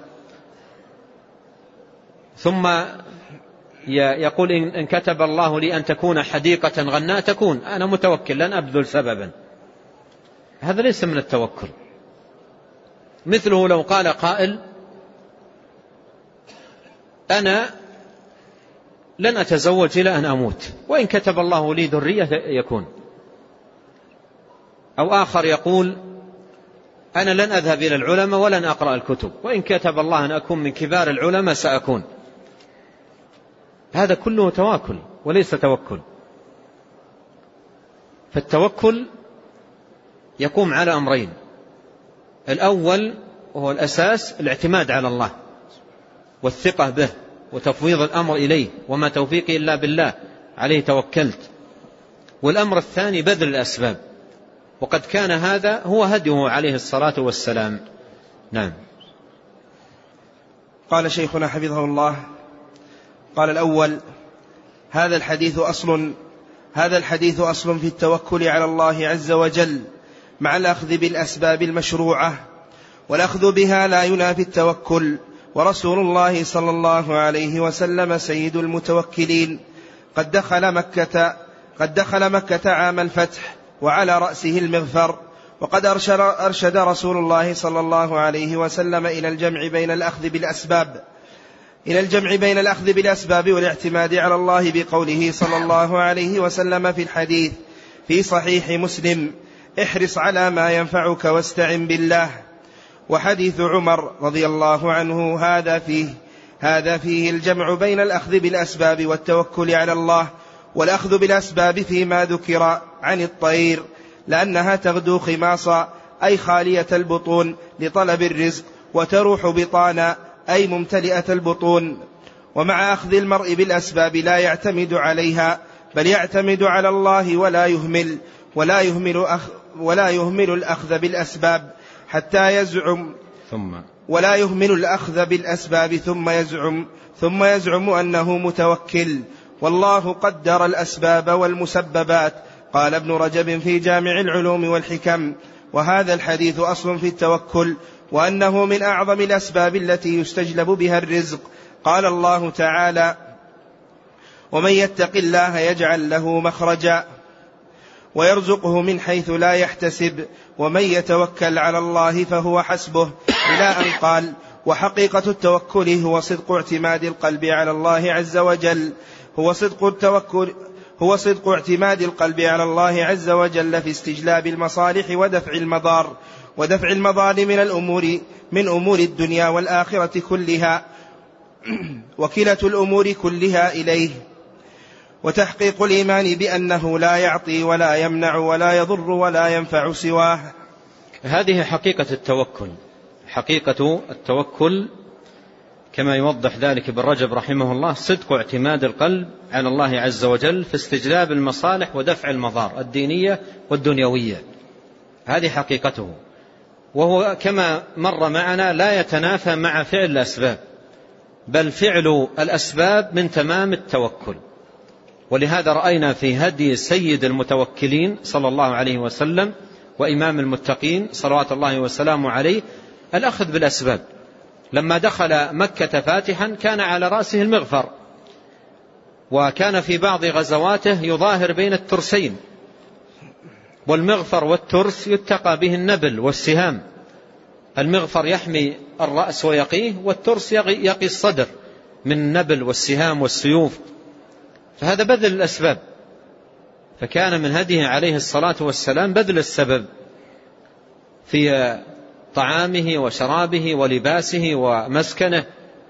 S2: ثم يقول إن كتب الله لي أن تكون حديقة غناء تكون، أنا متوكل لن أبذل سببا. هذا ليس من التوكل. مثله لو قال قائل أنا لن أتزوج إلى أن أموت وإن كتب الله لي ذرية يكون. أو آخر يقول أنا لن أذهب إلى العلماء ولن أقرأ الكتب وإن كتب الله أن أكون من كبار العلماء سأكون. هذا كله تواكل وليس توكل. فالتوكل يقوم على أمرين: الأول وهو الأساس الاعتماد على الله والثقة به وتفويض الأمر إليه، وما توفيقي إلا بالله عليه توكلت. والأمر الثاني بذل الأسباب، وقد كان هذا هو هديه عليه الصلاة والسلام. نعم.
S1: قال شيخنا حفظه الله: قال الأول هذا الحديث أصل هذا الحديث أصل في التوكل على الله عز وجل مع الأخذ بالأسباب المشروعة، والأخذ بها لا ينافي التوكل، ورسول الله صلى الله عليه وسلم سيد المتوكلين. قد دخل مكة قد دخل مكة عام الفتح وعلى رأسه المغفر، وقد أرشد رسول الله صلى الله عليه وسلم إلى الجمع بين الأخذ بالأسباب إلى الجمع بين الأخذ بالأسباب والاعتماد على الله بقوله صلى الله عليه وسلم في الحديث في صحيح مسلم: احرص على ما ينفعك واستعن بالله. وحديث عمر رضي الله عنه هذا فيه هذا فيه الجمع بين الأخذ بالأسباب والتوكل على الله. والأخذ بالأسباب فيما ذكر عن الطير لأنها تغدو خماصا أي خالية البطون لطلب الرزق، وتروح بطانا أي ممتلئة البطون. ومع أخذ المرء بالأسباب لا يعتمد عليها بل يعتمد على الله ولا يهمل ولا يهمل, أخ ولا يهمل الأخذ بالأسباب حتى يزعم
S2: ثم
S1: ولا يهمل الأخذ بالأسباب ثم يزعم ثم يزعم أنه متوكل، والله قدر الأسباب والمسببات. قال ابن رجب في جامع العلوم والحكم: وهذا الحديث أصل في التوكل، وأنه من أعظم الأسباب التي يستجلب بها الرزق. قال الله تعالى: ومن يتق الله يجعل له مخرجا ويرزقه من حيث لا يحتسب ومن يتوكل على الله فهو حسبه، إلى أن قال: وحقيقة التوكل هو صدق اعتماد القلب على الله عز وجل هو صدق التوكل هو صدق اعتماد القلب على الله عز وجل في استجلاب المصالح ودفع المضار ودفع المضار من الأمور من أمور الدنيا والآخرة كلها وكلة الأمور كلها إليه، وتحقيق الإيمان بأنه لا يعطي ولا يمنع ولا يضر ولا ينفع سواه.
S2: هذه حقيقة التوكل. حقيقة التوكل كما يوضح ذلك ابن رجب رحمه الله: صدق اعتماد القلب على الله عز وجل في استجلاب المصالح ودفع المضار الدينية والدنيوية. هذه حقيقته، وهو كما مر معنا لا يتنافى مع فعل الأسباب، بل فعل الأسباب من تمام التوكل. ولهذا رأينا في هدي سيد المتوكلين صلى الله عليه وسلم وإمام المتقين صلوات الله وسلامه عليه الأخذ بالأسباب. لما دخل مكة فاتحا كان على رأسه المغفر، وكان في بعض غزواته يظاهر بين المغفر يحمي الرأس ويقيه، والترس يقي الصدر من النبل والسهام والسيوف، فهذا بذل الأسباب. فكان من هديه عليه الصلاة والسلام بذل السبب في طعامه وشرابه ولباسه ومسكنه،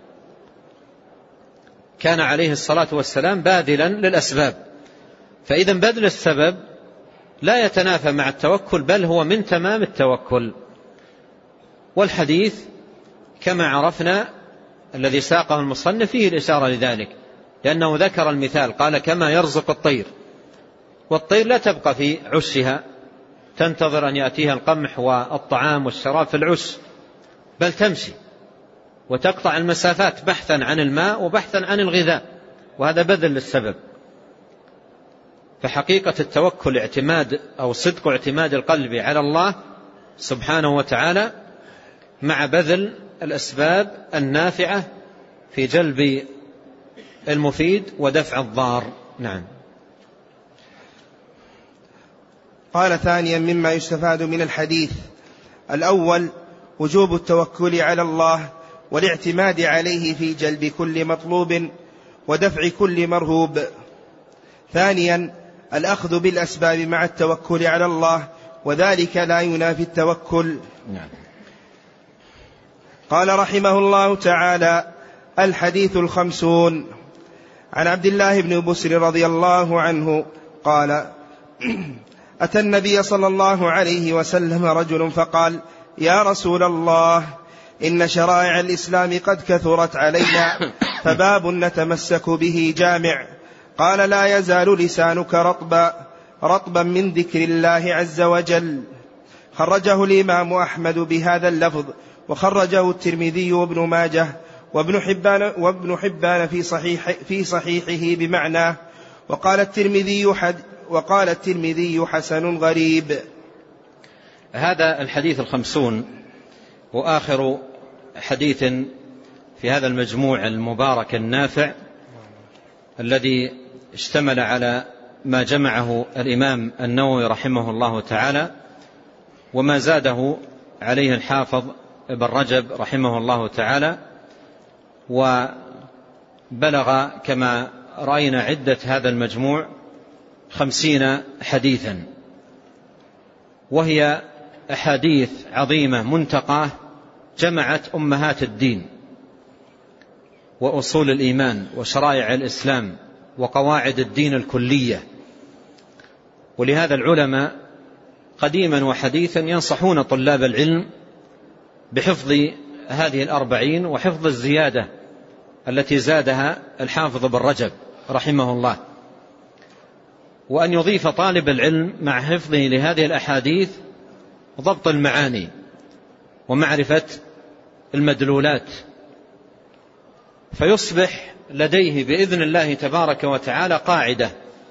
S2: كان عليه الصلاة والسلام باذلا للأسباب. فإذا بذل السبب لا يتنافى مع التوكل، بل هو من تمام التوكل. والحديث كما عرفنا الذي ساقه المصنف فيه الإشارة لذلك، لأنه ذكر المثال، قال كما يرزق الطير، والطير لا تبقى في عشها تنتظر أن يأتيها القمح والطعام والشراب في العش، بل تمشي وتقطع المسافات بحثا عن الماء وبحثا عن الغذاء، وهذا بذل للسبب. فحقيقة التوكل اعتماد أو صدق اعتماد القلب على الله سبحانه وتعالى مع بذل الأسباب النافعة في جلب المفيد ودفع الضار. نعم.
S1: قال ثانيا مما يستفاد من الحديث: الأول وجوب التوكل على الله والاعتماد عليه في جلب كل مطلوب ودفع كل مرهوب. ثانيا الأخذ بالأسباب مع التوكل على الله، وذلك لا ينافي التوكل.
S2: نعم.
S1: قال رحمه الله تعالى: الحديث الخمسون. عن عبد الله بن بسر رضي الله عنه قال: أتى النبي صلى الله عليه وسلم رجل فقال: يا رسول الله، إن شرائع الإسلام قد كثرت علينا، فباب نتمسك به جامع. قال: لا يزال لسانك رطبا رطبا من ذكر الله عز وجل. خرجه الإمام أحمد بهذا اللفظ، وخرجه الترمذي وابن ماجه وابن حبان, وابن حبان في, صحيح في صحيحه بمعناه. وقال الترمذي حد وقال الترمذي حسن غريب.
S2: هذا الحديث الخمسون وآخر حديث في هذا المجموع المبارك النافع الذي اشتمل على ما جمعه الإمام النووي رحمه الله تعالى وما زاده عليه الحافظ ابن رجب رحمه الله تعالى، وبلغ كما رأينا عدة هذا المجموع خمسين حديثا، وهي أحاديث عظيمة منتقاه جمعت أمهات الدين وأصول الإيمان وشرائع الإسلام وقواعد الدين الكلية. ولهذا العلماء قديما وحديثا ينصحون طلاب العلم بحفظ هذه الأربعين وحفظ الزيادة التي زادها الحافظ ابن رجب رحمه الله، وأن يضيف طالب العلم مع حفظه لهذه الأحاديث ضبط المعاني ومعرفة المدلولات، فيصبح لديه بإذن الله تبارك وتعالى قاعدة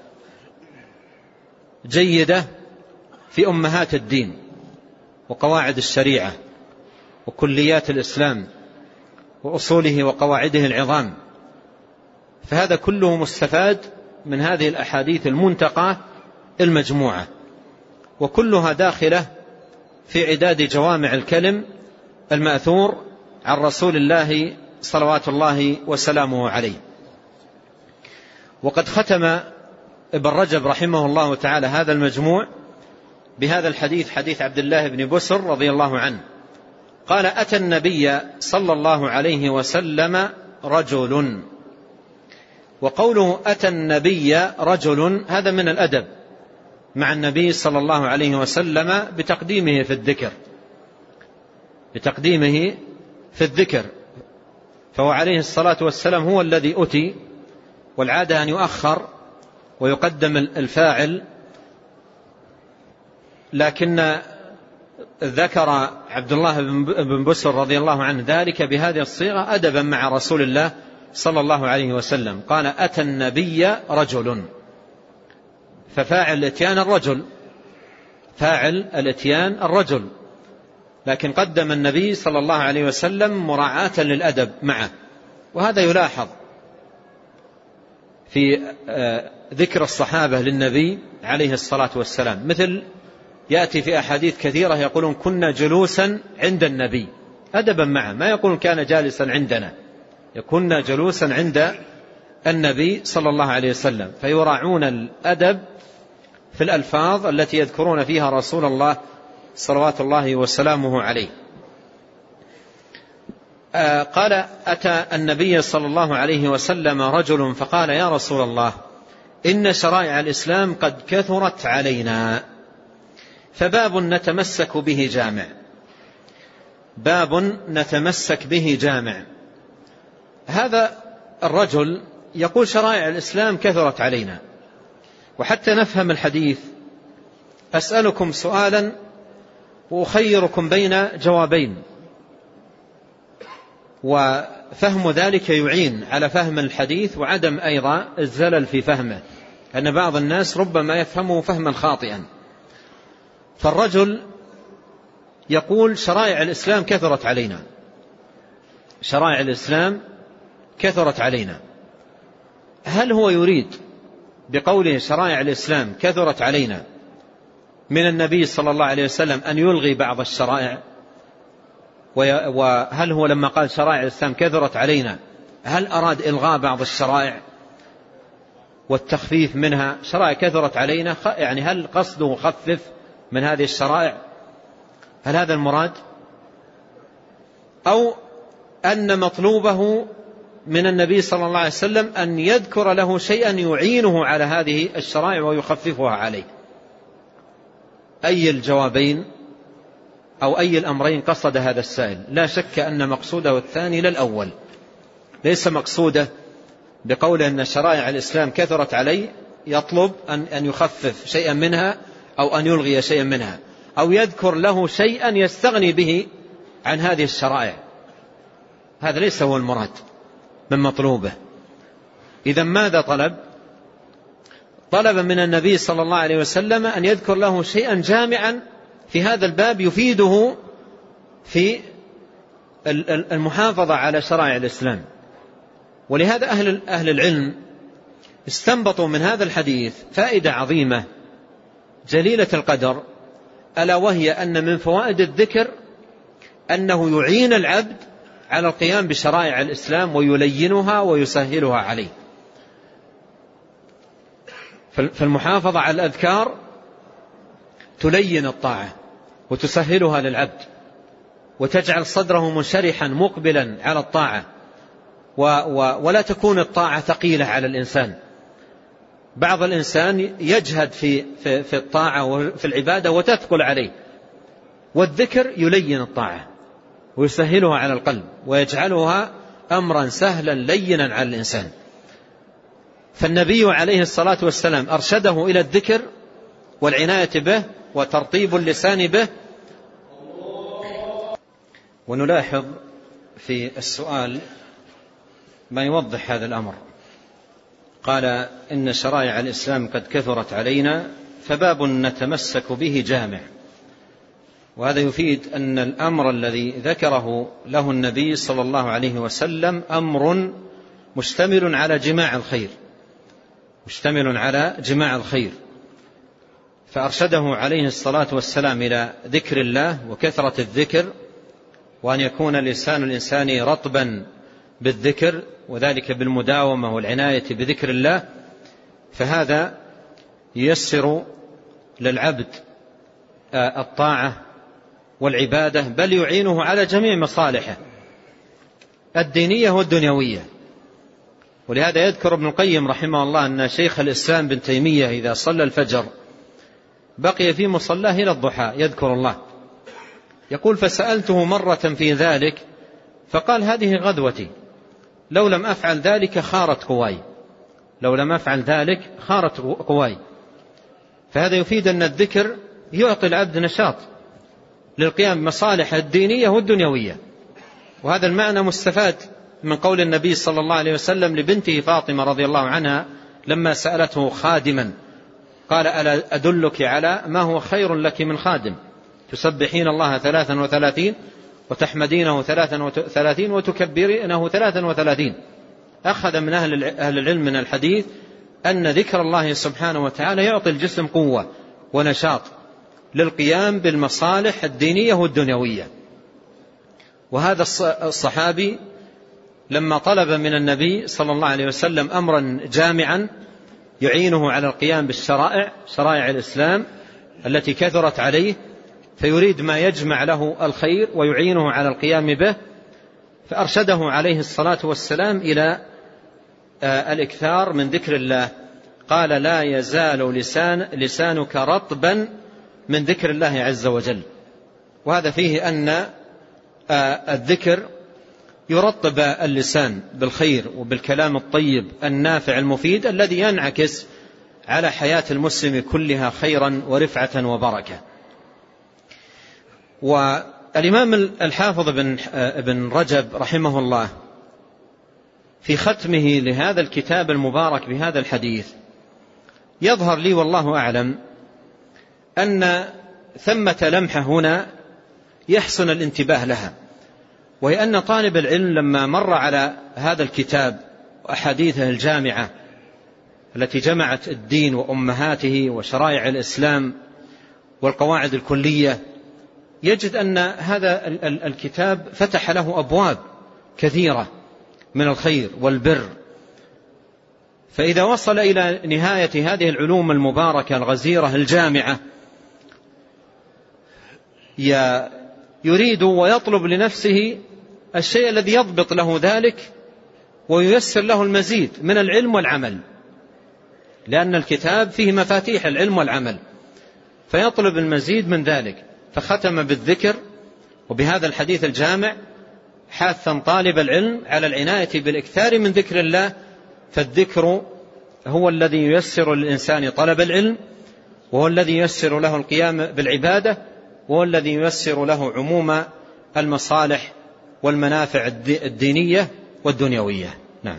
S2: جيدة في أمهات الدين وقواعد الشريعة وكليات الإسلام وأصوله وقواعده العظام. فهذا كله مستفاد من هذه الأحاديث المنتقى المجموعة، وكلها داخلة في عداد جوامع الكلم المأثور عن رسول الله صلوات الله وسلامه عليه. وقد ختم ابن رجب رحمه الله تعالى هذا المجموع بهذا الحديث، حديث عبد الله بن بسر رضي الله عنه قال: أتى النبي صلى الله عليه وسلم رجل. وقوله أتى النبي رجل هذا من الأدب مع النبي صلى الله عليه وسلم بتقديمه في الذكر بتقديمه في الذكر فهو عليه الصلاة والسلام هو الذي أتي، والعادة أن يؤخر ويقدم الفاعل، لكن ذكر عبد الله بن بسر رضي الله عنه ذلك بهذه الصيغة أدبا مع رسول الله صلى الله عليه وسلم. قال: أتى النبي رجل، ففاعل الاتيان الرجل، فاعل الاتيان الرجل، لكن قدم النبي صلى الله عليه وسلم مراعاة للأدب معه. وهذا يلاحظ في ذكر الصحابة للنبي عليه الصلاة والسلام، مثل يأتي في أحاديث كثيرة يقولون كنا جلوسا عند النبي أدبا معه، ما يقولون كان جالسا عندنا، كنا جلوسا عند النبي صلى الله عليه وسلم. فيراعون الأدب في الألفاظ التي يذكرون فيها رسول الله صلوات الله وسلامه عليه. آه قال أتى النبي صلى الله عليه وسلم رجل فقال يا رسول الله إن شرائع الإسلام قد كثرت علينا فباب نتمسك به جامع، باب نتمسك به جامع. هذا الرجل يقول شرائع الإسلام كثرت علينا. وحتى نفهم الحديث أسألكم سؤالا وأخيركم بين جوابين، وفهم ذلك يعين على فهم الحديث وعدم أيضا الزلل في فهمه، أن بعض الناس ربما يفهمه فهما خاطئا. فالرجل يقول شرائع الإسلام كثرت علينا، شرائع الإسلام كثرت علينا. هل هو يريد بقوله شرائع الإسلام كثرت علينا من النبي صلى الله عليه وسلم أن يلغي بعض الشرائع؟ وهل هو لما قال شرائع الإسلام كثرت علينا هل أراد إلغاء بعض الشرائع والتخفيف منها؟ شرائع كثرت علينا يعني هل قصده خفف من هذه الشرائع؟ هل هذا المراد؟ أو أن مطلوبه من النبي صلى الله عليه وسلم أن يذكر له شيئا يعينه على هذه الشرائع ويخففها عليه؟ أي الجوابين أو أي الأمرين قصد هذا السائل؟ لا شك أن مقصوده الثاني للأول، ليس مقصوده بقوله أن شرائع الإسلام كثرت عليه يطلب أن أن يخفف شيئا منها أو أن يلغي شيئا منها أو يذكر له شيئا يستغني به عن هذه الشرائع. هذا ليس هو المراد من مطلوبه. إذا ماذا طلب؟ طلب من النبي صلى الله عليه وسلم أن يذكر له شيئا جامعا في هذا الباب يفيده في المحافظة على شرائع الإسلام. ولهذا أهل أهل العلم استنبطوا من هذا الحديث فائدة عظيمة جليلة القدر، ألا وهي أن من فوائد الذكر أنه يعين العبد على القيام بشرائع الإسلام ويلينها ويسهلها عليه. فالمحافظة على الأذكار تلين الطاعة وتسهلها للعبد وتجعل صدره منشرحا مقبلا على الطاعة، ولا تكون الطاعة ثقيلة على الإنسان. بعض الإنسان يجهد في, في, في الطاعة وفي العبادة وتثقل عليه، والذكر يلين الطاعة ويسهلها على القلب ويجعلها أمرا سهلا لينا على الإنسان. فالنبي عليه الصلاة والسلام أرشده إلى الذكر والعناية به وترطيب اللسان به. ونلاحظ في السؤال ما يوضح هذا الأمر. قال إن شرائع الإسلام قد كثرت علينا فباب نتمسك به جامع. وهذا يفيد أن الأمر الذي ذكره له النبي صلى الله عليه وسلم أمر مشتمل على جماع الخير، مشتمل على جماع الخير. فأرشده عليه الصلاة والسلام إلى ذكر الله وكثرة الذكر، وأن يكون لسان الإنسان رطبا بالذكر وذلك بالمداومة والعناية بذكر الله. فهذا ييسر للعبد الطاعة والعبادة، بل يعينه على جميع مصالحه الدينية والدنيوية. ولهذا يذكر ابن القيم رحمه الله أن شيخ الإسلام بن تيمية إذا صلى الفجر بقي في مصلاه إلى الضحى يذكر الله. يقول فسألته مرة في ذلك فقال هذه غدوتي، لو لم أفعل ذلك خارت قواي، لو لم أفعل ذلك خارت قواي. فهذا يفيد أن الذكر يعطي العبد نشاط للقيام بمصالحه الدينية والدنيوية. وهذا المعنى مستفاد من قول النبي صلى الله عليه وسلم لبنته فاطمة رضي الله عنها لما سألته خادما قال ألا أدلك على ما هو خير لك من خادم؟ تسبحين الله ثلاثا وثلاثين وتحمدينه ثلاثا وثلاثين وتكبرينه ثلاثا وثلاثين. أخذ من أهل العلم من الحديث أن ذكر الله سبحانه وتعالى يعطي الجسم قوة ونشاط للقيام بالمصالح الدينية والدنيوية. وهذا الصحابي لما طلب من النبي صلى الله عليه وسلم أمرا جامعا يعينه على القيام بالشرائع، شرائع الإسلام التي كثرت عليه، فيريد ما يجمع له الخير ويعينه على القيام به، فأرشده عليه الصلاة والسلام إلى الإكثار من ذكر الله. قال: لا يزال لسان لسانك رطبا من ذكر الله عز وجل. وهذا فيه أن الذكر يرطب اللسان بالخير وبالكلام الطيب النافع المفيد الذي ينعكس على حياة المسلم كلها خيرا ورفعة وبركة. والإمام الحافظ ابن رجب رحمه الله في ختمه لهذا الكتاب المبارك بهذا الحديث يظهر لي والله أعلم أن ثمة لمحة هنا يحسن الانتباه لها، وهي أن طالب العلم لما مر على هذا الكتاب وأحاديثه الجامعة التي جمعت الدين وأمهاته وشرائع الإسلام والقواعد الكلية، يجد أن هذا الكتاب فتح له أبواب كثيرة من الخير والبر. فإذا وصل إلى نهاية هذه العلوم المباركة الغزيرة الجامعة يريد ويطلب لنفسه الشيء الذي يضبط له ذلك وييسر له المزيد من العلم والعمل، لأن الكتاب فيه مفاتيح العلم والعمل، فيطلب المزيد من ذلك. فختم بالذكر وبهذا الحديث الجامع حاثا طالب العلم على العناية بالإكثار من ذكر الله، فالذكر هو الذي ييسر للإنسان طلب العلم، وهو الذي ييسر له القيام بالعبادة، وهو الذي ييسر له عموم المصالح والمنافع الدينية والدنيوية. نعم.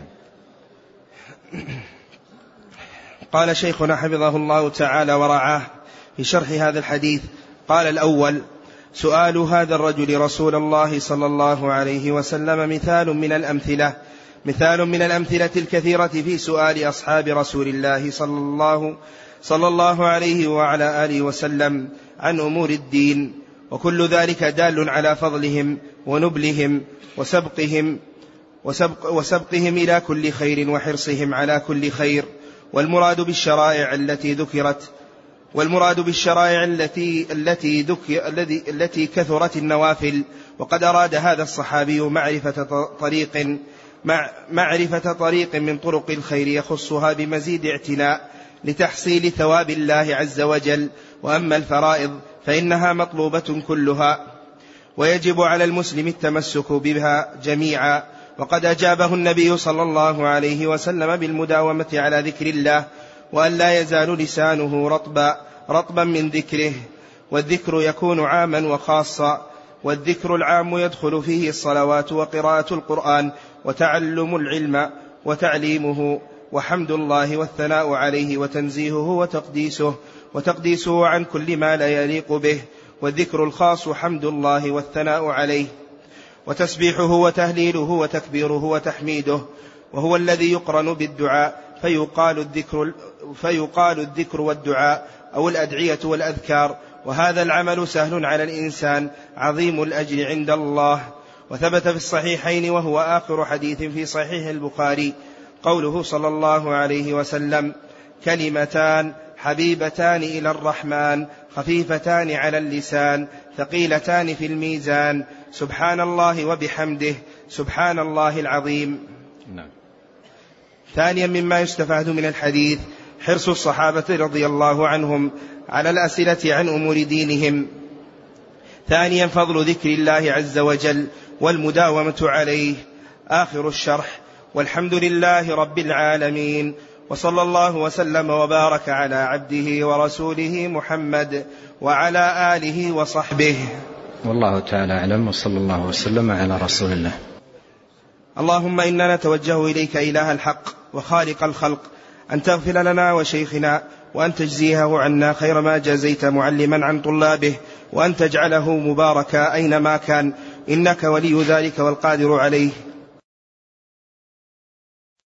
S1: قال شيخنا حفظه الله تعالى ورعاه في شرح هذا الحديث: قال الأول: سؤال هذا الرجل رسول الله صلى الله عليه وسلم مثال من الأمثلة مثال من الأمثلة الكثيرة في سؤال أصحاب رسول الله صلى الله, صلى الله عليه وعلى آله وسلم عن أمور الدين، وكل ذلك دال على فضلهم ونبلهم وسبقهم, وسبق وسبقهم إلى كل خير وحرصهم على كل خير. والمراد بالشرائع التي ذكرت والمراد بالشرائع التي التي ذكر التي التي كثرت النوافل. وقد أراد هذا الصحابي معرفة طريق مع معرفة طريق من طرق الخير يخصها بمزيد اعتناء لتحصيل ثواب الله عز وجل. وأما الفرائض فإنها مطلوبة كلها، ويجب على المسلم التمسك بها جميعا. وقد أجابه النبي صلى الله عليه وسلم بالمداومة على ذكر الله، وأن لا يزال لسانه رطبا رطبا من ذكره. والذكر يكون عاما وخاصا، والذكر العام يدخل فيه الصلوات وقراءة القرآن وتعلم العلم وتعليمه وحمد الله والثناء عليه وتنزيهه وتقديسه وتقديسه عن كل ما لا يليق به. والذكر الخاص حمد الله والثناء عليه وتسبيحه وتهليله وتكبيره وتحميده، وهو الذي يقرن بالدعاء، فيقال الذكر, فيقال الذكر والدعاء أو الأدعية والأذكار. وهذا العمل سهل على الإنسان عظيم الأجر عند الله. وثبت في الصحيحين وهو آخر حديث في صحيح البخاري قوله صلى الله عليه وسلم: كلمتان حبيبتان إلى الرحمن خفيفتان على اللسان ثقيلتان في الميزان، سبحان الله وبحمده سبحان الله العظيم. نعم. ثانيا مما يستفاد من الحديث حرص الصحابة رضي الله عنهم على الأسئلة عن أمور دينهم. ثانيا فضل ذكر الله عز وجل والمداومة عليه. آخر الشرح. والحمد لله رب العالمين، وصلى الله وسلم وبارك على عبده ورسوله محمد وعلى آله وصحبه.
S2: والله تعالى أعلم، وصلى الله وسلم على رسول الله.
S1: اللهم إنا نتوجه إليك إله الحق وخالق الخلق أن تغفر لنا وشيخنا، وأن تجزيه عنا خير ما جزيت معلما عن طلابه، وأن تجعله مباركا أينما كان، إنك ولي ذلك والقادر عليه.